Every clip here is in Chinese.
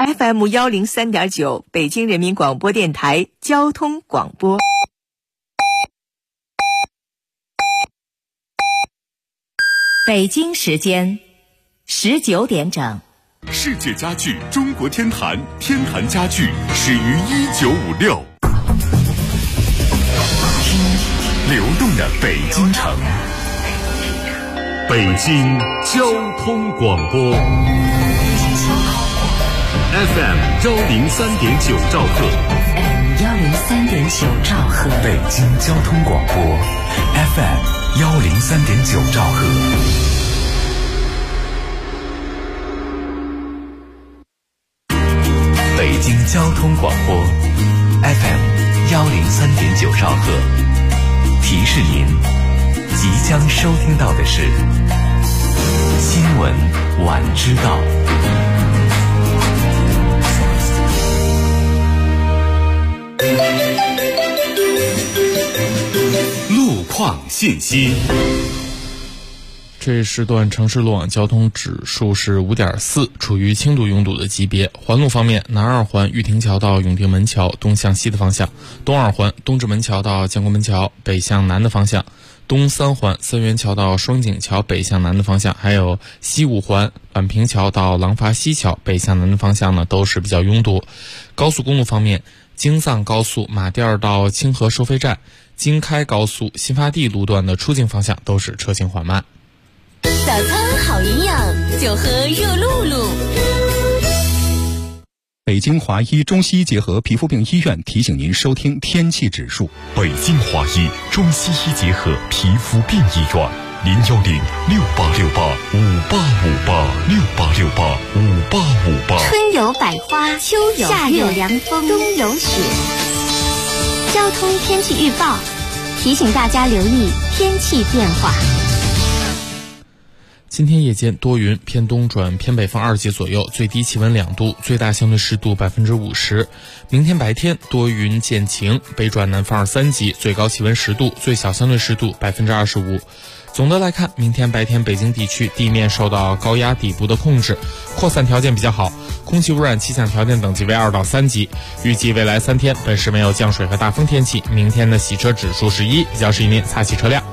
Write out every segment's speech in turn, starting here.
FM103.9 北京人民广播电台交通广播。北京时间19点整。 世界家具中国天坛，天坛家具始于1956。流动的北京城，北京交通广播 FM103.9 兆赫 103.9 兆赫， 北京交通广播 FM103.9 兆赫。北京交通广播 FM103.9 兆赫，提示您，即将收听到的是新闻晚知道。路况信息。 这时段城市路网交通指数是 5.4， 处于轻度拥堵的级别。环路方面，南二环玉亭桥到永定门桥东向西的方向，东二环东直门桥到建国门桥北向南的方向，东三环三元桥到双井桥北向南的方向，还有西五环宛平桥到廊坊西桥北向南的方向呢，都是比较拥堵。高速公路方面，京藏高速马甸到清河收费站、京开高速新发地路段的出境方向都是车行缓慢。 早餐好营养，就喝热露露。 北京华医中西医结合皮肤病医院提醒您收听天气指数。 北京华医中西医结合皮肤病医院，01068685868586858。 春有百花，秋有夏有凉风，冬有雪。交通天气预报提醒大家留意天气变化。 今天夜间多云，偏东转偏北风2级左右，最低气温2度，最大相对湿度50%。明天白天多云见晴，北转南风2、3级，最高气温10度，最小相对湿度25%。总的来看，明天白天北京地区地面受到高压底部的控制，扩散条件比较好，空气污染气象条件等级为2到3级。预计未来3天本市没有降水和大风天气，明天的洗车指数是1，比较适宜您擦洗车辆。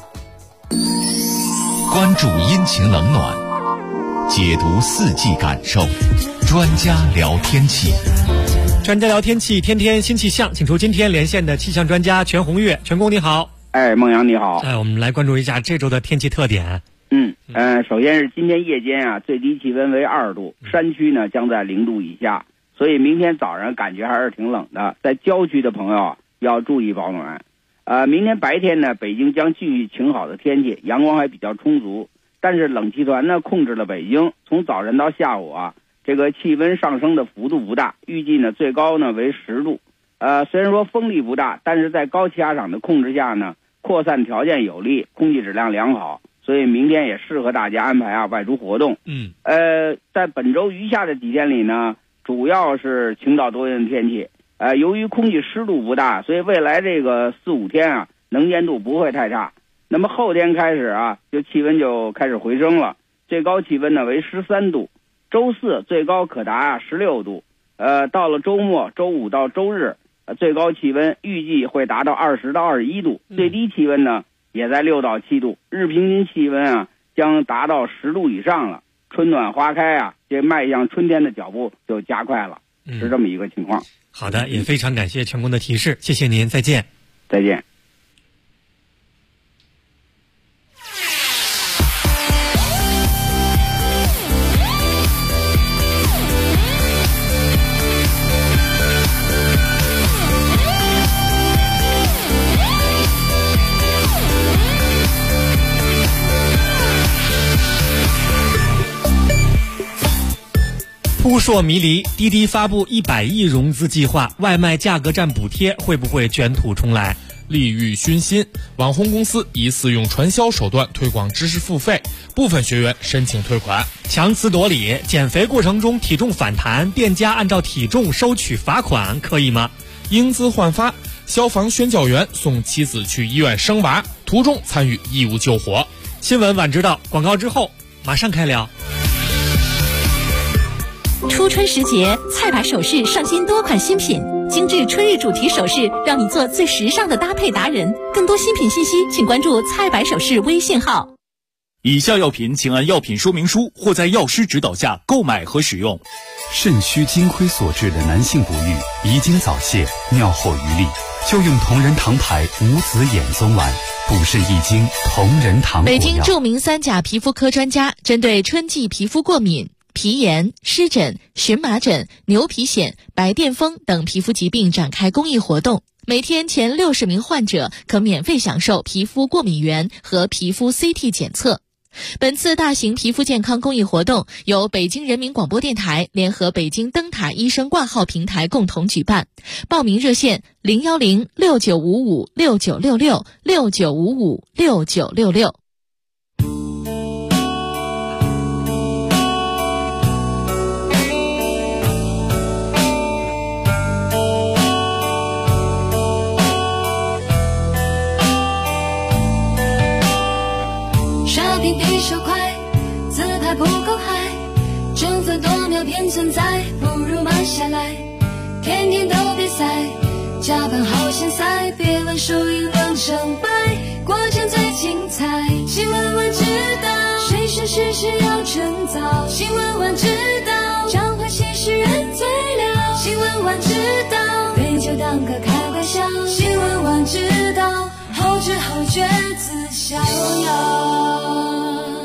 关注阴晴冷暖，解读四季感受，专家聊天气。 专家聊天气，天天新气象，请出今天连线的气象专家全红月。全工你好。 孟阳你好。 我们来关注一下这周的天气特点。 首先是今天夜间啊，最低气温为2度，山区呢将在0度以下，所以明天早上感觉还是挺冷的，在郊区的朋友要注意保暖。明天白天呢，北京将继续晴好的天气，阳光还比较充足，但是冷气团呢控制了北京，从早晨到下午啊，这个气温上升的幅度不大，预计呢最高呢为10度。虽然说风力不大，但是在高气压场的控制下呢，扩散条件有利，空气质量良好，所以明天也适合大家安排外出活动。在本周余下的几天里呢，主要是晴到多云的天气。由于空气湿度不大，所以未来这个4、5天啊，能见度不会太差。那么后天开始啊，气温就开始回升了，最高气温呢为13度，周4最高可达16度。到了周末，周5到周日，最高气温预计会达到20到21度，最低气温呢也在6到7度，日平均气温啊将达到10度以上了。春暖花开啊，这迈向春天的脚步就加快了，是这么一个情况。 好的，也非常感谢全工的提示，谢谢您，再见。 再见。 扑朔迷离，滴滴发布100亿融资计划，外卖价格战补贴会不会卷土重来？ 利欲熏心，网红公司疑似用传销手段推广知识付费，部分学员申请退款。 强词夺理，减肥过程中体重反弹，店家按照体重收取罚款，可以吗？ 英姿焕发，消防宣教员送妻子去医院生娃，途中参与义务救火。 新闻晚知道，广告之后马上开聊。 初春时节，菜百首饰上新多款新品，精致春日主题首饰，让你做最时尚的搭配达人。更多新品信息，请关注菜百首饰微信号。 以下药品请按药品说明书或在药师指导下购买和使用。 肾虚金亏所致的男性不育、遗精早泄、尿后余力，就用同仁堂牌无籽眼松丸，补肾益精，同仁堂果药。 北京著名3甲皮肤科专家针对春季皮肤过敏、皮炎、湿疹、荨麻疹、牛皮癣、白癜风等皮肤疾病展开公益活动，每天前60名患者可免费享受皮肤过敏原和皮肤 CT 检测。本次大型皮肤健康公益活动由北京人民广播电台联合北京灯塔医生挂号平台共同举办，报名热线0106955696669556966。 比手快，自拍不够嗨，争分夺秒偏存在，不如慢下来。天天都比赛，加班好现赛，别问输赢论成败，过程最精彩。新闻晚知道，谁是事实要趁早。新闻晚知道，彰化新诗人最了。新闻晚知道，对酒当歌开怀笑。新闻晚知道，后知后觉自逍遥。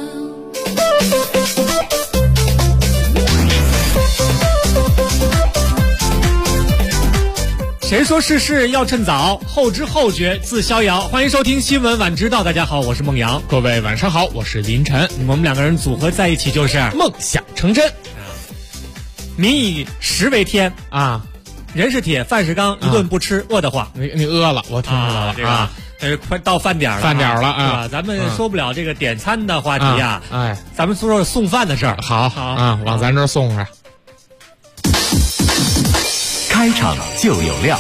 谁说事事要趁早，后知后觉自逍遥。欢迎收听新闻晚知道，大家好，我是孟阳。 各位晚上好，我是林晨。 我们2个人组合在一起就是梦想成真。 民以食为天啊， 人是铁，饭是钢，一顿不吃饿得慌。 你饿了，我听出来了快到饭点了， 饭点了啊，是吧？咱们说不了这个点餐的话题啊，咱们说说送饭的事儿。 好啊，往咱这儿送上。 开场就有料。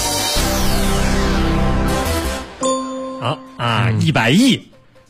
好啊，100亿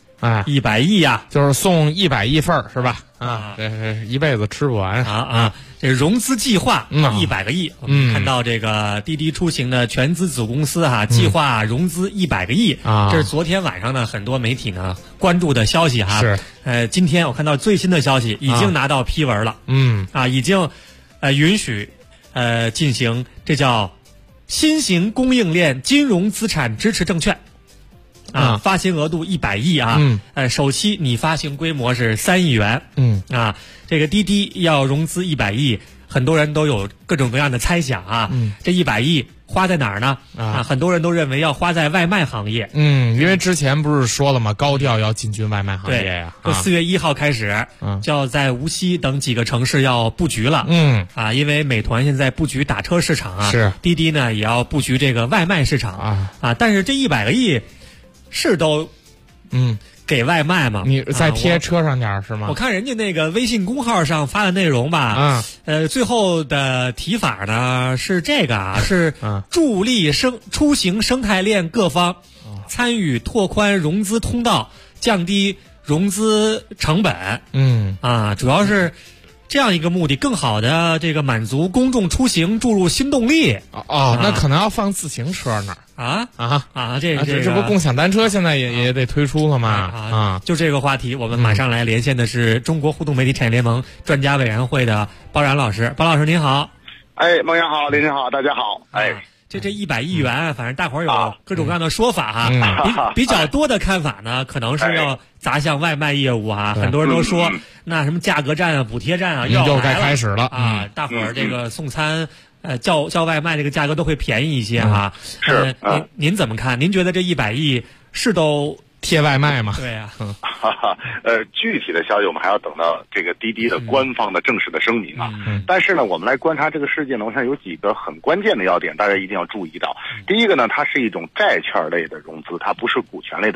，100亿呀， 就是送100亿份儿是吧？啊，这是一辈子吃不完啊！这融资计划100个亿，我们看到这个滴滴出行的全资子公司计划融资100个亿啊，这是昨天晚上呢很多媒体呢关注的消息哈。 是， 今天我看到最新的消息，已经拿到批文了，已经允许进行这叫新型供应链金融资产支持证券。发行额度100亿啊，首期拟发行规模是3亿元，这个滴滴要融资100亿，很多人都有各种各样的猜想啊，这100亿花在哪儿呢？很多人都认为要花在外卖行业， 因为之前不是说了吗？高调要进军外卖行业呀， 就4月1号开始，就要在无锡等几个城市要布局了，因为美团现在布局打车市场啊， 是滴滴呢也要布局这个外卖市场但是这100个亿。是都，给外卖吗？ 你再贴车上点是吗？ 我看人家那个微信公号上发的内容吧，最后的提法呢是这个是助力出行生态链各方参与拓宽融资通道，降低融资成本。主要是这样一个目的，更好的这个满足公众出行注入新动力。 那可能要放自行车那儿。这不共享单车现在也得推出了吗？ 就这个话题，我们马上来连线的是中国互动媒体产业联盟专家委员会的包然老师。包老师您好。 孟阳好，林晨好，大家好。 这100亿元，反正大伙儿有各种各样的说法比较多的看法呢，可能是要砸向外卖业务很多人都说那什么价格战补贴战又该开始了大伙儿这个送餐叫外卖这个价格都会便宜一些是您怎么看？您觉得这100亿是都贴外卖吗？ 对呀， 具体的消息我们还要等到这个滴滴的官方的正式的声明但是呢，我们来观察这个事件呢，我想有几个很关键的要点，大家一定要注意到。第一个呢，它是一种债券类的融资，它不是股权类的融资。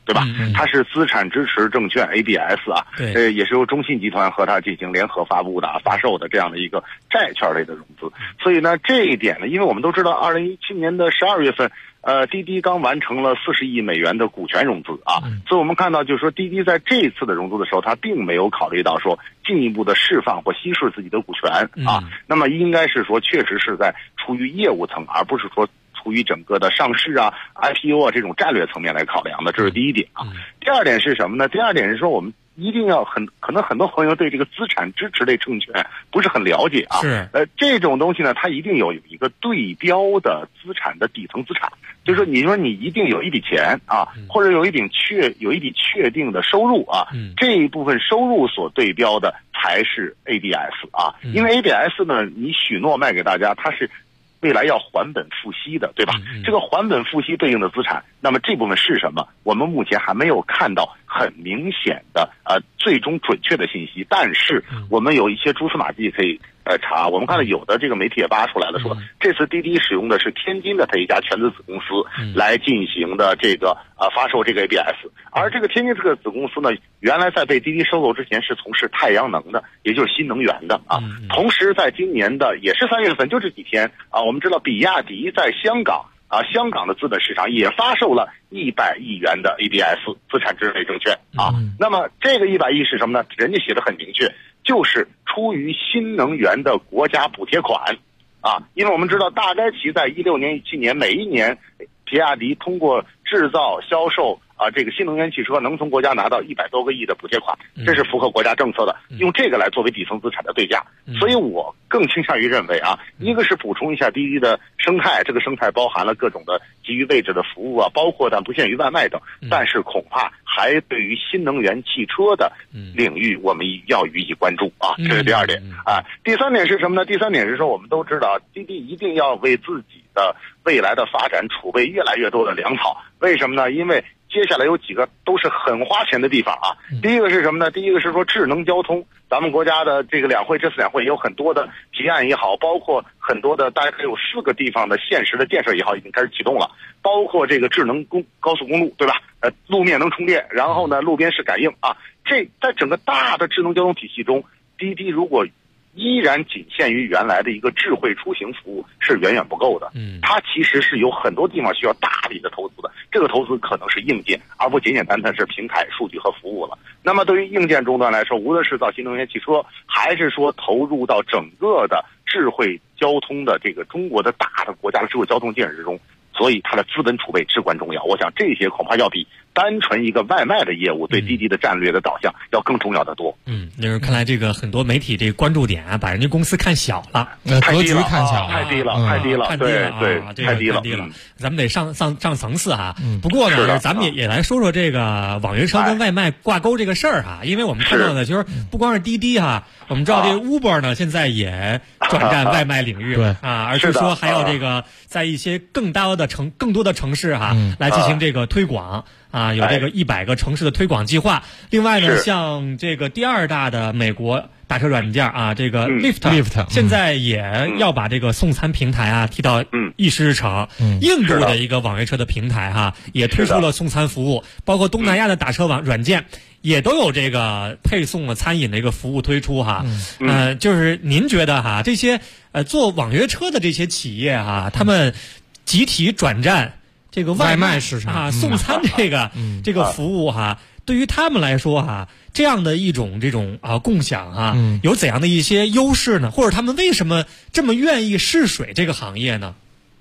对吧？它是资产支持证券 ABS 啊，也是由中信集团和它进行联合发布的、发售的这样的一个债券类的融资。所以呢，这一点呢，因为我们都知道2017年的12月份。滴滴刚完成了40亿美元的股权融资啊，所以我们看到就是说滴滴在这一次的融资的时候，它并没有考虑到说进一步的释放或稀释自己的股权啊，那么应该是说确实是在出于业务层，而不是说出于整个的上市啊、IPO 啊这种战略层面来考量的，这是第一点啊。第二点是什么呢？第二点是说我们一定要可能很多朋友对这个资产支持类证券不是很了解啊。 是。 这种东西呢，它一定有一个对标的资产的底层资产，就是说你一定有一笔钱啊，或者有一笔确定的收入啊，这一部分收入所对标的才是 ABS 啊，因为 ABS 呢，你许诺卖给大家，它是未来要还本付息的，对吧？这个还本付息对应的资产，那么这部分是什么？我们目前还没有看到很明显的最终准确的信息，但是我们有一些蛛丝马迹可以查。我们看到有的这个媒体也扒出来了，说这次滴滴使用的是天津的它一家全资子公司来进行的这个发售这个 ABS， 而这个天津这个子公司呢，原来在被滴滴收购之前是从事太阳能的，也就是新能源的啊。同时在今年的也是3月份，就这几天啊，我们知道比亚迪在香港的资本市场也发售了100亿元的 ABS 资产支持类证券啊。那么这个100亿是什么呢？人家写的很明确，就是出于新能源的国家补贴款啊。因为我们知道大概其在16年、17年每一年，比亚迪通过制造、销售这个新能源汽车能从国家拿到100多个亿的补贴款，这是符合国家政策的，用这个来作为底层资产的对价。所以我更倾向于认为啊，一个是补充一下滴滴的生态，这个生态包含了各种的基于位置的服务啊，包括但不限于外卖等，但是恐怕还对于新能源汽车的领域我们要予以关注啊，这是第二点啊。第三点是什么呢？第三点是说我们都知道滴滴一定要为自己的未来的发展储备越来越多的粮草。为什么呢？因为接下来有几个都是很花钱的地方啊。第一个是什么呢？第一个是说智能交通，咱们国家的这个这次两会有很多的提案也好，包括很多的大概有4个地方的现实的建设也好，已经开始启动了，包括这个智能高速公路，对吧？路面能充电，然后呢路边是感应啊。这在整个大的智能交通体系中，滴滴如果依然仅限于原来的一个智慧出行服务是远远不够的。它其实是有很多地方需要大力的投资的，这个投资可能是硬件，而不简简单单是平台、数据和服务了。那么对于硬件终端来说，无论是造新能源汽车，还是说投入到整个的智慧交通的这个中国的大的国家的智慧交通建设之中，所以它的资本储备至关重要。我想这些恐怕要比单纯一个外卖的业务对滴滴的战略的导向要更重要的多。 就是看来这个很多媒体这个关注点啊，把人家公司看小了， 格局看小了， 太低了，对，太低了。 咱们得上层次哈。不过呢，咱们也来说说这个网约车跟外卖挂钩这个事儿哈，因为我们看到的就是不光是滴滴哈，我们知道这个 Uber 呢现在也转战外卖领域而是说还有这个在一些更多的城市哈来进行这个推广。有这个100个城市的推广计划。另外呢，像这个第2大的美国打车软件这个 Lyft 现在也要把这个送餐平台提到议事日程。印度的一个网约车的平台也推出了送餐服务，包括东南亚的打车软件也都有这个配送的餐饮的一个服务推出就是您觉得这些做网约车的这些企业他们集体转战这个外卖市场送餐这个服务对于他们来说这样的一种共享有怎样的一些优势呢？或者他们为什么这么愿意试水这个行业呢？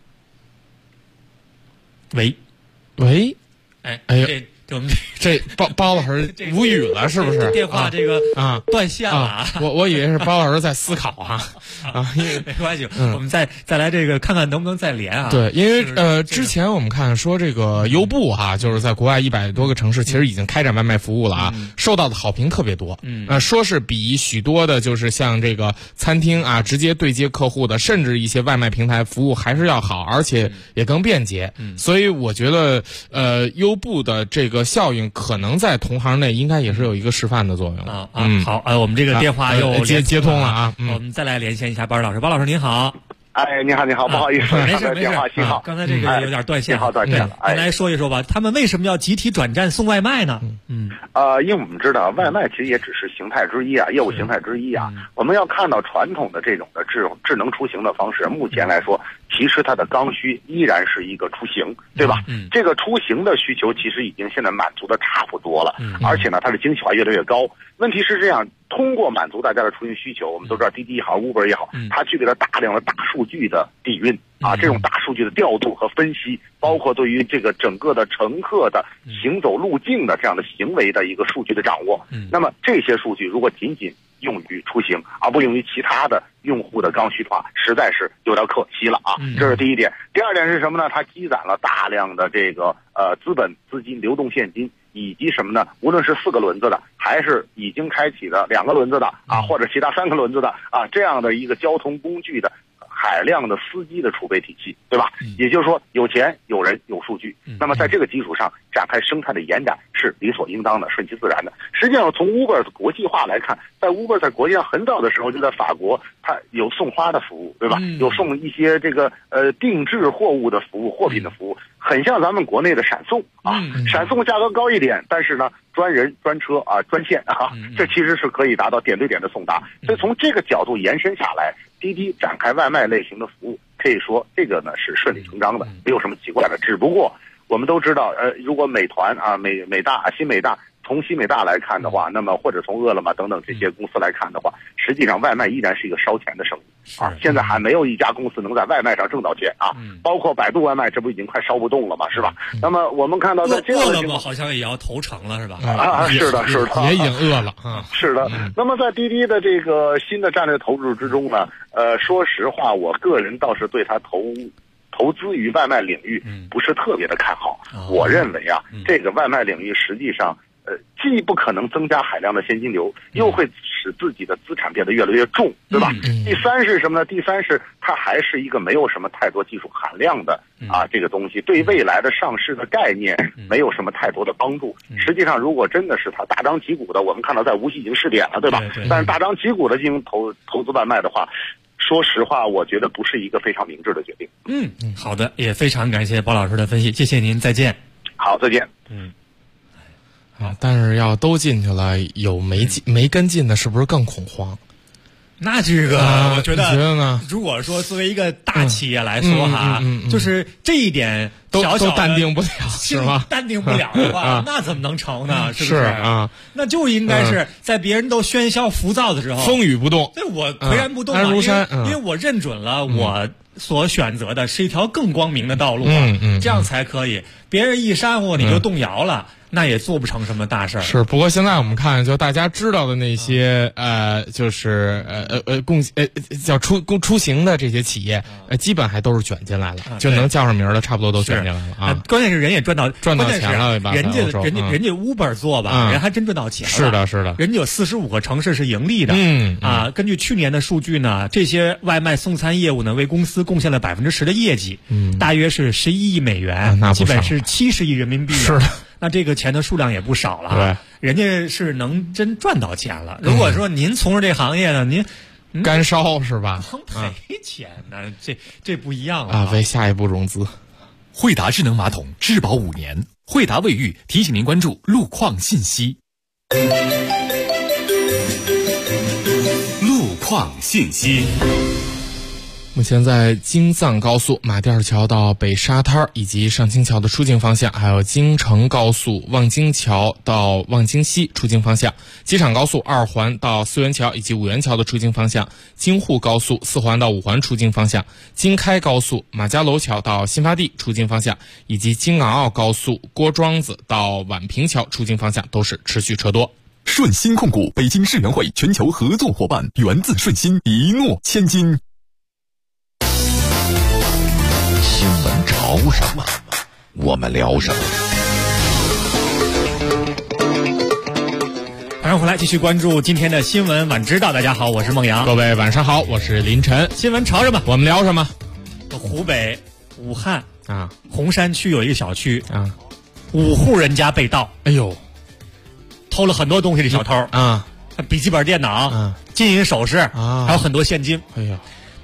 喂，哎呦，我们这包老师无语了，是不是？ 电话这个断线了我以为是包老师在思考没关系，我们再来这个看看能不能再连对，因为之前我们看说这个优步就是在国外100多个城市其实已经开展外卖服务了受到的好评特别多。说是比许多的就是像这个餐厅直接对接客户的，甚至一些外卖平台服务还是要好，而且也更便捷。所以我觉得优步的这个效应可能在同行内应该也是有一个示范的作用好，我们这个电话又接通了我们再来连线一下包老师。包老师您好。 哎，你好，不好意思， 没事电话信号， 刚才这个有点断线， 信号断线了。 您来说一说吧，他们为什么要集体转战送外卖呢？ 因为我们知道外卖其实也只是形态之一啊，业务形态之一啊。我们要看到传统的这种的智能出行的方式，目前来说，其实它的刚需依然是一个出行，对吧？这个出行的需求其实已经现在满足的差不多了，而且呢，它的精细化越来越高。问题是这样，通过满足大家的出行需求，我们都知道滴滴也好 ，Uber 也好，它具备了大量的大数据的底蕴啊，这种大数据的调度和分析，包括对于这个整个的乘客的行走路径的这样的行为的一个数据的掌握。那么这些数据如果仅仅用于出行，而不用于其他的用户的刚需的话，实在是有点可惜了啊。这是第一点。第二点是什么呢？它积攒了大量的这个资本、资金、流动现金。以及什么呢？无论是4个轮子的，还是已经开启的2个轮子的啊，或者其他3个轮子的啊，这样的一个交通工具的海量的司机的储备体系，对吧？也就是说，有钱、有人、有数据。那么在这个基础上展开生态的延展是理所应当的、顺其自然的。实际上，从 Uber 的国际化来看，在 Uber 在国际上很早的时候就在法国，它有送花的服务，对吧？有送一些这个定制货物的服务、货品的服务。很像咱们国内的闪送啊，闪送价格高一点，但是呢，专人、专车啊、专线啊，这其实是可以达到点对点的送达。所以从这个角度延伸下来，滴滴展开外卖类型的服务，可以说这个呢是顺理成章的，没有什么奇怪的。只不过我们都知道，如果美团啊、美大、新美大。从新美大来看的话，那么或者从饿了么等等这些公司来看的话，实际上外卖依然是一个烧钱的生意啊。现在还没有一家公司能在外卖上挣到钱啊。包括百度外卖，这不已经快烧不动了吗？是吧？那么我们看到在这样的情况， 好像也要投诚了，是吧？ 是的， 也已经饿了啊。 是的。那么在滴滴的这个新的战略投入之中呢，说实话，我个人倒是对它投资于外卖领域不是特别的看好。我认为啊，这个外卖领域实际上。既不可能增加海量的现金流，又会使自己的资产变得越来越重，对吧？第三是什么呢？第三是它还是一个没有什么太多技术含量的这个东西，对未来的上市的概念没有什么太多的帮助。实际上，如果真的是它大张旗鼓的，我们看到在无锡已经试点了，对吧？但是大张旗鼓的进行投资外卖的话，说实话，我觉得不是一个非常明智的决定。 好的，也非常感谢包老师的分析，谢谢您，再见。 好，再见。 但是要都进去了，有没跟进的，是不是更恐慌？ 那这个，我觉得呢，如果说作为一个大企业来说哈，就是这一点都小淡定不了，是吗？ 淡定不了的话，那怎么能成呢？是不是啊？ 那就应该是在别人都喧嚣浮躁的时候， 风雨不动。 对，我岿然不动安如山， 因为我认准了我所选择的是一条更光明的道路啊，这样才可以。别人一煽乎你就动摇了。那也做不成什么大事儿。 是，不过现在我们看，就大家知道的那些就是叫出行的这些企业，基本还都是卷进来了，就能叫上名的，差不多都卷进来了啊。 关键是人也赚到钱了，人家 Uber 做吧，人还真赚到钱了。 是的， 人家有45个城市是盈利的。根据去年的数据呢，这些外卖送餐业务呢，为公司贡献了10%的业绩，大约是11亿美元，基本是70亿人民币。 是的。 那这个钱的数量也不少了，对，人家是能真赚到钱了。如果说您从事这行业呢，您干烧是吧？ 能赔钱呢，这不一样了啊！ 为下一步融资。 惠达智能马桶质保5年，惠达卫浴提醒您关注路况信息。 路况信息。 目前在京藏高速马甸桥到北沙滩以及上清桥的出境方向，还有京承高速望京桥到望京西出境方向，机场高速2环到四元桥以及五元桥的出境方向，京沪高速4环到5环出境方向，京开高速马家楼桥到新发地出境方向，以及京港澳高速郭庄子到宛平桥出境方向都是持续车多。 顺鑫控股北京世园会全球合作伙伴，源自顺鑫，一诺千金。 新闻潮什么，我们聊什么。 马上回来继续关注今天的新闻晚知道。大家好，我是孟阳。 各位晚上好，我是林晨。 新闻潮什么， 我们聊什么？ 湖北武汉洪山区有一个小区5户人家被盗。 哎呦， 偷了很多东西的小偷笔记本电脑金银首饰还有很多现金。 哎呀，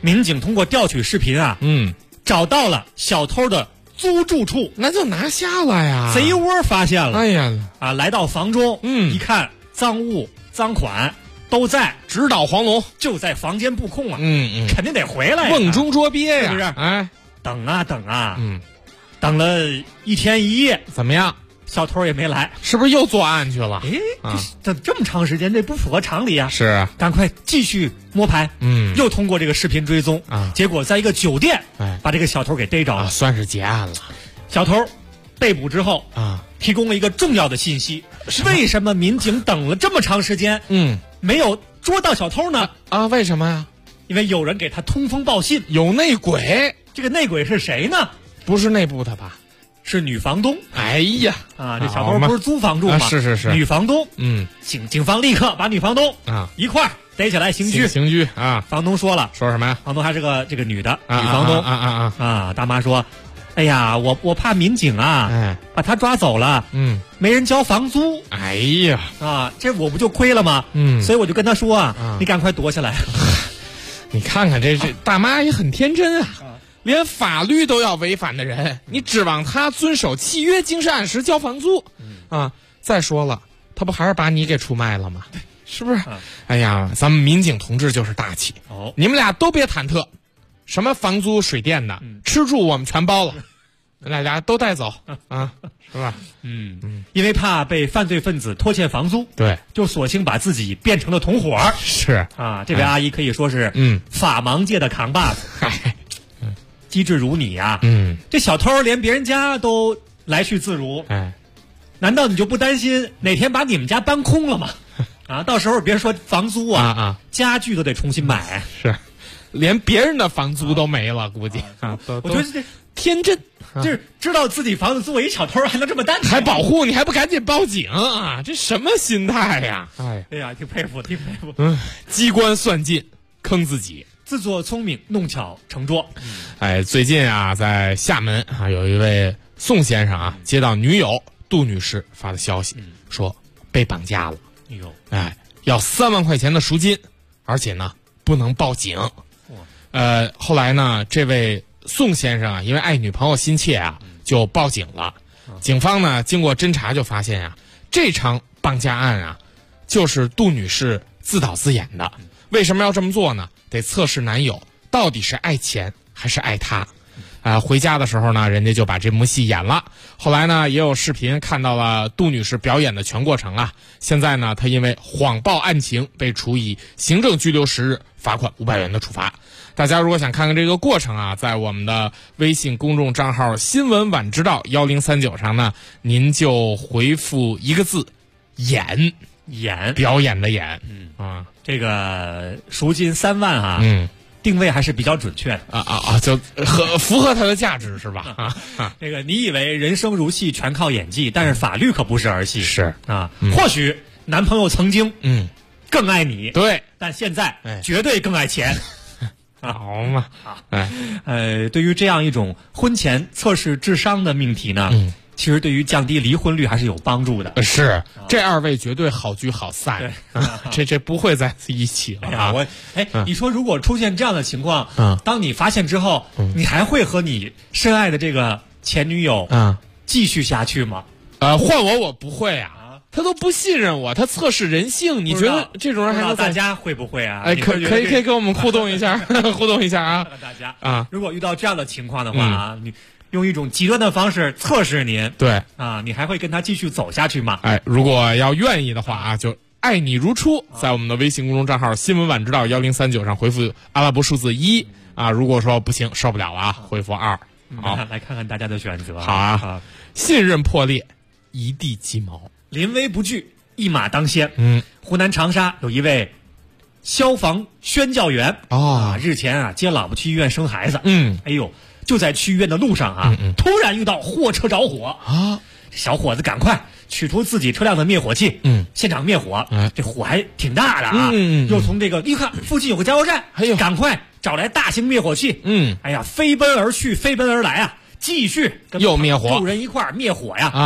民警通过调取视频啊，找到了小偷的租住处， 那就拿下了呀。 贼窝发现了， 哎呀， 来到房中，一看赃物赃款都在， 直捣黄龙， 就在房间布控啊，肯定得回来呀， 瓮中捉鳖呀， 是不是？ 哎， 等啊等啊，等了1天1夜， 怎么样？ 小偷也没来， 是不是又作案去了？ 这么长时间，这不符合常理啊！ 是啊， 赶快继续摸排，又通过这个视频追踪啊，结果在一个酒店，把这个小偷给逮着了， 算是结案了。 小偷被捕之后啊，提供了一个重要的信息：为什么民警等了这么长时间，没有捉到小偷呢？ 为什么呀？ 因为有人给他通风报信， 有内鬼。 这个内鬼是谁呢？ 不是内部的吧？ 是女房东。 哎呀， 这小偷不是租房住吗？ 是女房东。警方立刻把女房东一块儿逮起来刑拘啊。 房东说了， 说什么呀？ 房东还是这个女的女房东大妈说，哎呀，我怕民警把他抓走了，没人交房租。 哎呀， 这我不就亏了吗？所以我就跟他说你赶快躲起来。 你看看这大妈也很天真啊。连法律都要违反的人，你指望他遵守契约精神按时交房租再说了，他不还是把你给出卖了吗？是不是？哎呀，咱们民警同志就是大气你们俩都别忐忑，什么房租水电的吃住我们全包了，大家都带走是吧？ 因为怕被犯罪分子拖欠房租， 对， 就索性把自己变成了同伙。 是这位阿姨可以说是法盲界的扛把子。机智如你呀，这小偷连别人家都来去自如，难道你就不担心哪天把你们家搬空了吗？到时候别说房租家具都得重新买。 是，连别人的房租都没了，估计我觉得这天真， 就是知道自己房子租为一小偷还能这么单纯， 还保护你，还不赶紧报警这什么心态呀？ 哎呀，挺佩服。 机关算尽，坑自己。 自作聪明，弄巧成拙。 最近在厦门有一位宋先生接到女友杜女士发的消息，说被绑架了。要3万块钱的赎金，而且呢不能报警。后来呢，这位宋先生因为爱女朋友心切就报警了。警方呢经过侦查就发现这场绑架案就是杜女士自导自演的。为什么要这么做呢？得测试男友到底是爱钱还是爱他。回家的时候呢，人家就把这幕戏演了。后来呢，也有视频看到了杜女士表演的全过程现在呢，她因为谎报案情被处以行政拘留10日，罚款500元的处罚。大家如果想看看这个过程在我们的微信公众账号新闻晚知道1039上呢，您就回复一个字演，表演的演。 这个赎金3万定位还是比较准确的就符合它的价值是吧？ 这个你以为人生如戏全靠演技，但是法律可不是儿戏。 是或许男朋友曾经更爱你， 对， 但现在绝对更爱钱。 好嘛， 对于这样一种婚前测试智商的命题呢，其实对于降低离婚率还是有帮助的。 是，这2位绝对好聚好散，这不会再一起了你说如果出现这样的情况，当你发现之后，你还会和你深爱的这个前女友继续下去吗？ 换我不会他都不信任我，他测试人性，你觉得这种人还能大家会不会可以跟我们互动一下互动一下大家如果遇到这样的情况的话你用一种极端的方式测试您， 对你还会跟他继续走下去吗？ 如果要愿意的话就爱你如初，在我们的微信公众账号新闻晚知道1039上回复阿拉伯数字1如果说不行受不了了回复2。好， 来看看大家的选择。 好信任破裂，一地鸡毛， 临危不惧，一马当先。湖南长沙有一位消防宣教员日前接老婆去医院生孩子。就在去医院的路上突然遇到货车着火小伙子赶快取出自己车辆的灭火器，现场灭火。这火还挺大的又从这个一看附近有个加油站，赶快找来大型灭火器。飞奔而去，飞奔而来继续跟又灭火， 路人一块灭火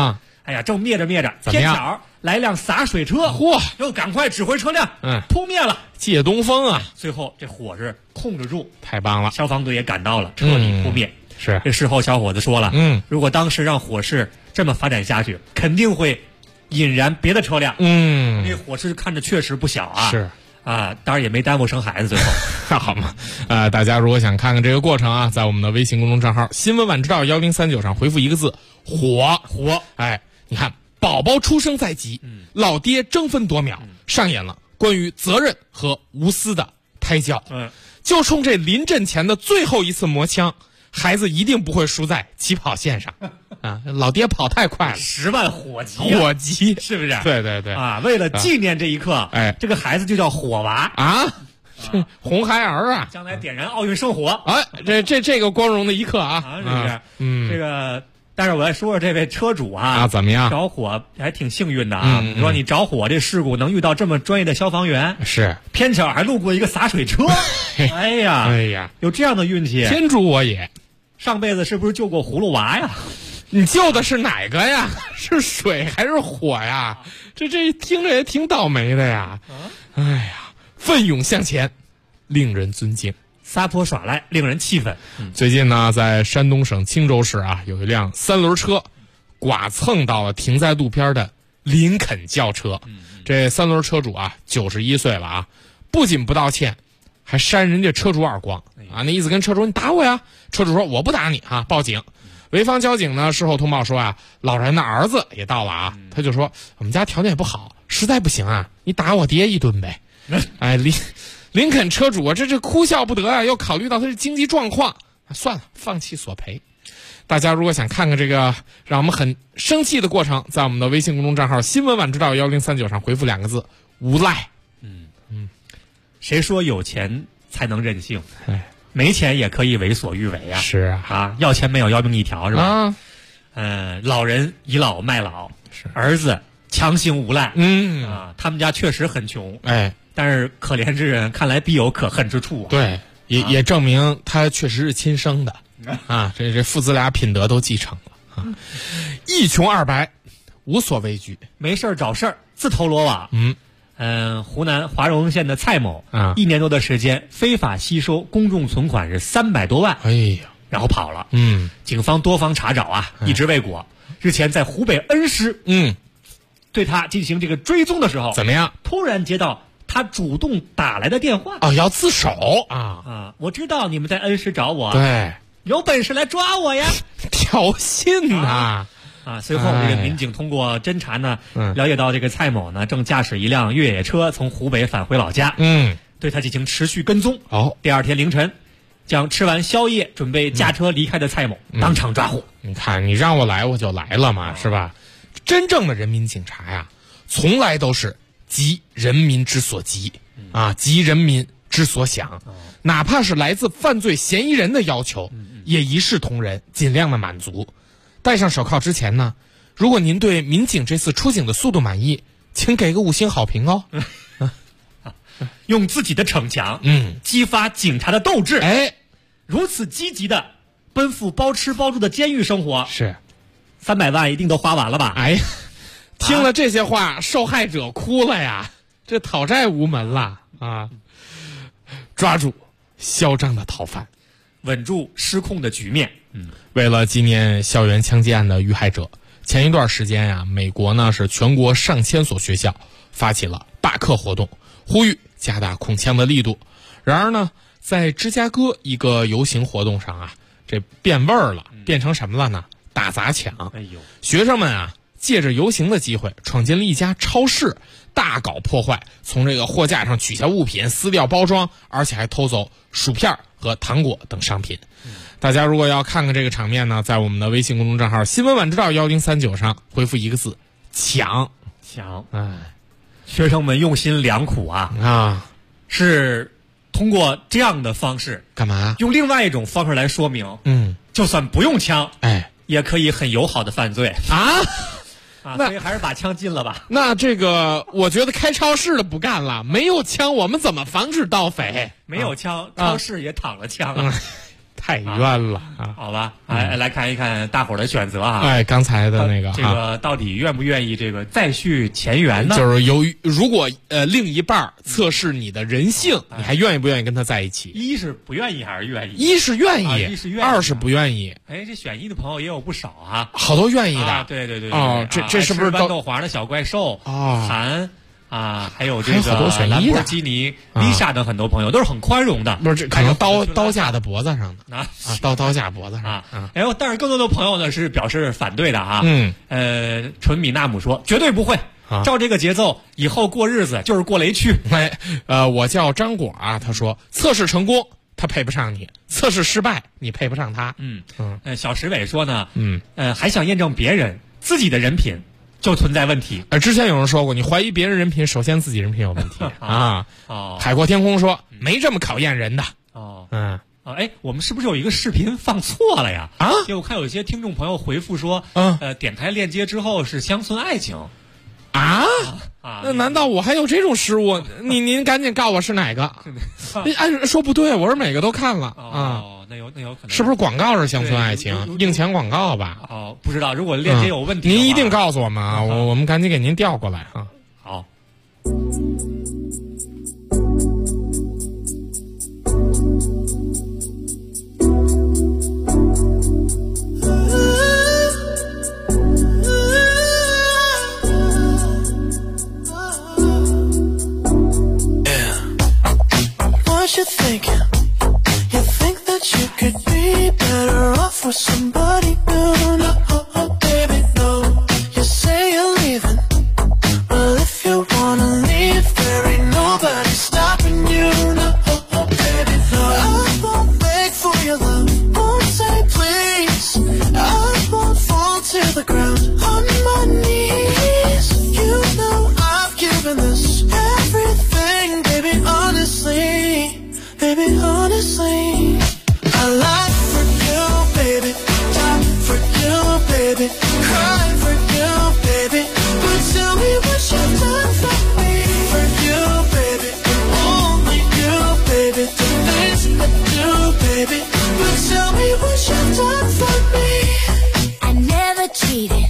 哎呀，正灭着， 偏巧来辆洒水车， 嚯， 又赶快指挥车辆，扑灭了， 借东风啊！ 最后这火是控制住， 太棒了！ 消防队也赶到了，彻底扑灭。 是这事后小伙子说了，如果当时让火势这么发展下去，肯定会引燃别的车辆。那火势看着确实不小啊。 是啊，当然也没耽误生孩子。最后好嘛，大家如果想看看这个过程啊，在我们的微信公众账号新闻晚知道1039上回复一个字火。哎，你看宝宝出生在即，老爹争分夺秒，上演了关于责任和无私的胎教。就冲这临阵前的最后一次磨枪，孩子一定不会输在起跑线上啊！老爹跑太快了 ，10万火急，是不是？ 对啊！ 为了纪念这一刻，这个孩子就叫火娃啊，红孩儿啊， 将来点燃奥运圣火。 这个光荣的一刻啊， 是不是？这个。但是我来说说这位车主啊， 怎么样？ 着火还挺幸运的啊！你说你着火这事故能遇到这么专业的消防员， 是偏巧还路过一个洒水车，哎呀，有这样的运气， 天助我也！ 上辈子是不是救过葫芦娃呀？ 你救的是哪个呀？是水还是火呀？这听着也挺倒霉的呀！哎呀，奋勇向前，令人尊敬。 撒泼耍赖，令人气愤。 最近呢，在山东省青州市啊，有一辆3轮车剐蹭到了停在路边的林肯轿车。这3轮车主啊，91岁了啊，不仅不道歉，还扇人家车主耳光啊！那意思跟车主你打我呀？车主说我不打你啊，报警。潍坊交警呢事后通报说啊，老人的儿子也到了啊，他就说我们家条件也不好，实在不行啊，你打我爹一顿呗。哎，林肯车主啊，这哭笑不得啊，又考虑到他的经济状况，算了，放弃索赔。大家如果想看看这个让我们很生气的过程，在我们的微信公众账号新闻晚知道1039上回复2个字无赖。 谁说有钱才能任性？没钱也可以为所欲为啊！ 是要钱没有要命一条是吧？老人倚老卖老，儿子强行无赖。他们家确实很穷，但是可怜之人看来必有可恨之处啊！ 对，也证明他确实是亲生的啊！这父子俩品德都继承了啊！一穷二白，无所畏惧， 没事找事儿，自投罗网。湖南华容县的蔡某1年多的时间非法吸收公众存款是300多万， 哎呀， 然后跑了。警方多方查找啊，一直未果。日前在湖北恩施，对他进行这个追踪的时候， 怎么样？ 突然接到他主动打来的电话要自首我知道你们在恩施找我， 对， 有本事来抓我呀！ 挑衅呐！ 随后这个民警通过侦查呢，了解到这个蔡某呢正驾驶一辆越野车从湖北返回老家，对他进行持续跟踪。第二天凌晨，将吃完宵夜准备驾车离开的蔡某当场抓获。 你看，你让我来我就来了嘛，是吧？真正的人民警察呀，从来都是急人民之所急急人民之所想，哪怕是来自犯罪嫌疑人的要求，也一视同仁，尽量的满足。戴上手铐之前呢，如果您对民警这次出警的速度满意，请给个5星好评哦。 用自己的逞强，激发警察的斗志，如此积极的奔赴包吃包住的监狱生活， 是 300万一定都花完了吧？ 哎呀，听了这些话，受害者哭了呀，这讨债无门了啊！抓住嚣张的逃犯， 稳住失控的局面。 为了纪念校园枪击案的遇害者，前一段时间呀，美国呢是全国上千所学校发起了罢课活动，呼吁加大控枪的力度。然而呢，在芝加哥一个游行活动上啊，这变味儿了，变成什么了呢？打砸抢。学生们啊，借着游行的机会，闯进了一家超市，大搞破坏，从这个货架上取下物品，撕掉包装，而且还偷走薯片和糖果等商品。大家如果要看看这个场面呢，在我们的微信公众账号新闻晚知道1039上回复1个字抢。 学生们用心良苦是通过这样的方式干嘛？ 用另外一种方式来说明，就算不用枪，也可以很友好的犯罪所以还是把枪禁了吧。 那这个我觉得开超市的不干了，没有枪我们怎么防止盗匪？ 没有枪，超市也躺了枪太冤了啊！ 好吧，来看一看大伙儿的选择啊。 刚才的那个这个到底愿不愿意这个再续前缘呢？ 就是如果另一半测试你的人性，你还愿意不愿意跟他在一起？ 一是不愿意还是愿意？ 一是愿意， 一是愿意， 二是不愿意。 这选一的朋友也有不少啊， 好多愿意的。 对。 这是不是豌豆黄的小怪兽韩还有这个兰博基尼、Lisa 等很多朋友都是很宽容的， 不是这可能刀架在脖子上的刀架脖子上但是更多的朋友呢是表示反对的啊。纯米纳姆说绝对不会。照这个节奏，以后过日子就是过雷区。 我叫张果啊，他说测试成功，他配不上你；测试失败，你配不上他。 小石伟说呢，还想验证别人，自己的人品就存在问题。 之前有人说过，你怀疑别人人品，首先自己人品有问题啊。海阔天空说没这么考验人的。 我们是不是有一个视频放错了呀？因为我看有些听众朋友回复说，点开链接之后是乡村爱情。 那难道我还有这种失误？您赶紧告我是哪个？说不对，我是每个都看了那有可能是不是广告是乡村爱情硬钱广告吧？ 不知道，如果链接有问题， 您一定告诉我们啊，我们赶紧给您调过来啊。 好。 What you thinking? You think that you could be better off with somebody new? No, baby, no. You say you're leaving. Well, if you wanna leave, there ain't nobody stopping you. No, baby, no. I won't beg for your love, won't say please. I won't fall to the ground on my knees. You know I've given this everything, baby, honestly. Baby, honestly, I lie for you, baby, die for you, baby, cry for you, baby, but tell me what you've done for me. For you, baby, and only you, baby, the things I do, baby, but tell me what you've done for me. I never cheated,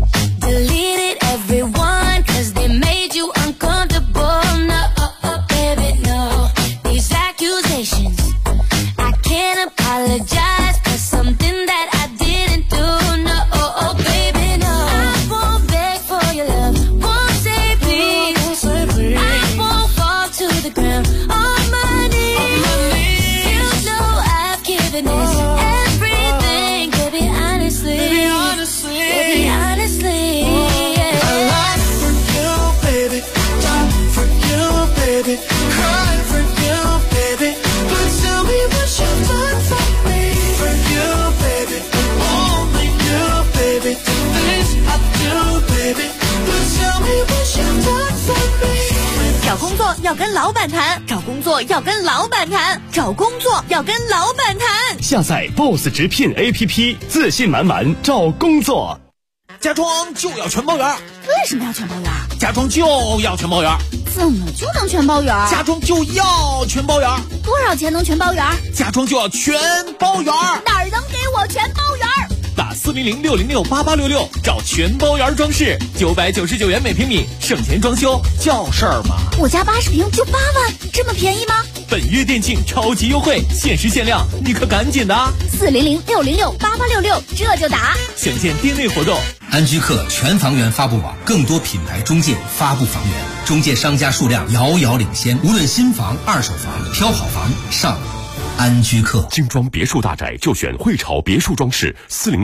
deleted everyone, 'cause they made you uncomfortable. No, baby, no. These accusations, I can't apologize for something that I didn't do. No, baby, no. I won't beg for your love, won't say please. I won't fall to the ground on my knees. You know I've given this everything, baby, honestly. Baby, honestly. Baby, honestly. I lie for you, baby, die for you, baby, cry for you, baby, but tell me what you've done for me. For you, baby, and only you, baby, the things I do, baby, but tell me what you've done for me. 找工作要跟老板谈，找工作要跟老板谈，找工作要跟老板谈。 下载 BOSS 直聘 APP， 自信满满找工作。 家装就要全包圆。 为什么要全包圆？ 家装就要全包圆。 怎么就能全包圆？ 家装就要全包圆。 多少钱能全包圆？ 家装就要全包圆。 哪儿能给我全包圆？ 打400-606-8866找全包圆装饰，999元每平米，省钱装修叫事儿吗？ 我家80平就8万，这么便宜吗？ 本月店庆超级优惠，限时限量，你可赶紧的 ！400-606-8866，这就打。 详见店内活动。 安居客全房源发布网，更多品牌中介发布房源，中介商家数量遥遥领先。无论新房、二手房，挑好房上安居客。 精装别墅大宅就选汇潮别墅装饰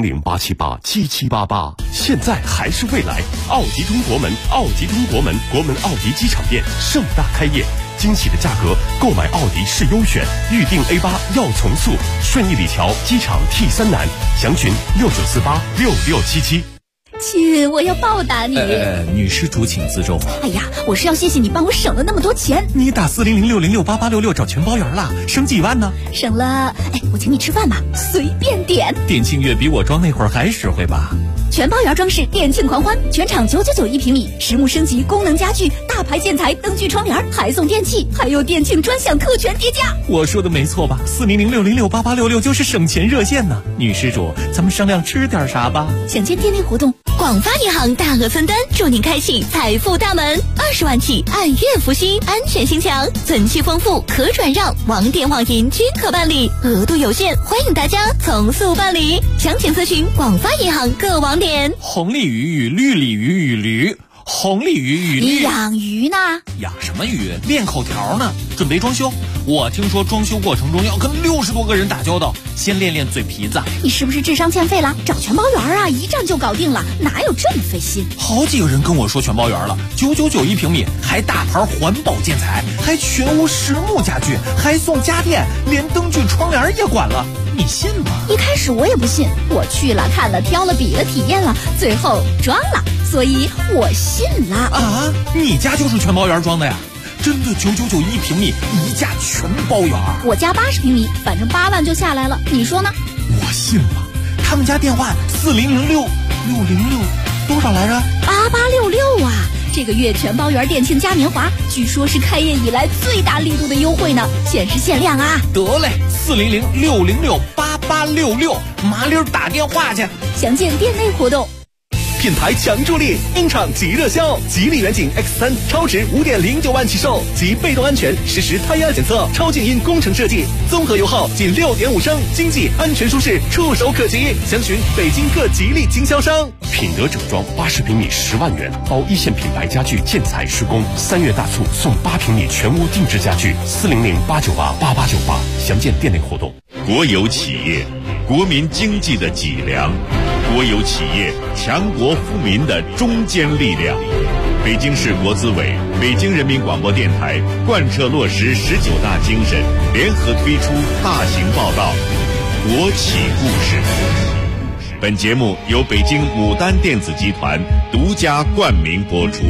，400-878-7788。现在还是未来，奥迪通国门，国门奥迪机场店盛大开业，惊喜的价格，购买奥迪是优选，预定 A8 要从速，顺义里桥机场 T3南，详询69486677。 亲，我要报答你。 女施主请自重。 哎呀，我是要谢谢你帮我省了那么多钱。 你打40060688866找全包圆了，省几万呢？ 省了，我请你吃饭吧，随便点。 店庆月比我装那会儿还实惠吧？ 全包圆装饰店庆狂欢，全场999一平米，实木升级，功能家具，大牌建材，灯具窗帘，还送电器，还有店庆专享特权叠加。 我说的没错吧？40060688866就是省钱热线呢。女施主，咱们商量吃点啥吧？ 想见店内活动， 广发银行大额分担，祝您开启财富大门，20万起按月付息，安全性强，存期丰富，可转让，网点网银均可办理，额度有限，欢迎大家从速办理。详情咨询广发银行各网点。 红鲤鱼与绿鲤鱼与驴，红鲤鱼与绿。 你养鱼呢？ 养什么鱼？练口条呢。准备装修，我听说装修过程中要跟60多个人打交道，先练练嘴皮子。 你是不是智商欠费了？找全包圆啊，一站就搞定了，哪有这么费心？ 好几个人跟我说全包圆了，999一平米，还大牌环保建材，还全屋实木家具，还送家电，连灯具窗帘也管了。你信吗？ 一开始我也不信，我去了看了挑了比了体验了，最后装了，所以我信了。 啊，你家就是全包圆装的呀？真的999一平米，一价全包圆。 我家80平米，反正8万就下来了，你说呢？ 我信了。他们家电话4006606多少来着 ？8866啊！这个月全包圆店庆嘉年华，据说是开业以来最大力度的优惠呢，限时限量啊！ 得嘞，40060688866，麻溜打电话去。 详见店内活动。 品牌强助力，音场即热销，吉利远景 X3超值5.09万起售，及被动安全实时胎压检测，超静音工程设计，综合油耗仅6.5升，经济安全舒适，触手可及。详询北京各吉利经销商。 品德整装80平米10万元，包一线品牌家具建材施工，3月大促送8平米全屋定制家具，400888898，详见店内活动。 国有企业，国民经济的脊梁。国有企业强国富民的中坚力量。北京市国资委、北京人民广播电台贯彻落实19大精神，联合推出大型报道《国企故事》。本节目由北京牡丹电子集团独家冠名播出。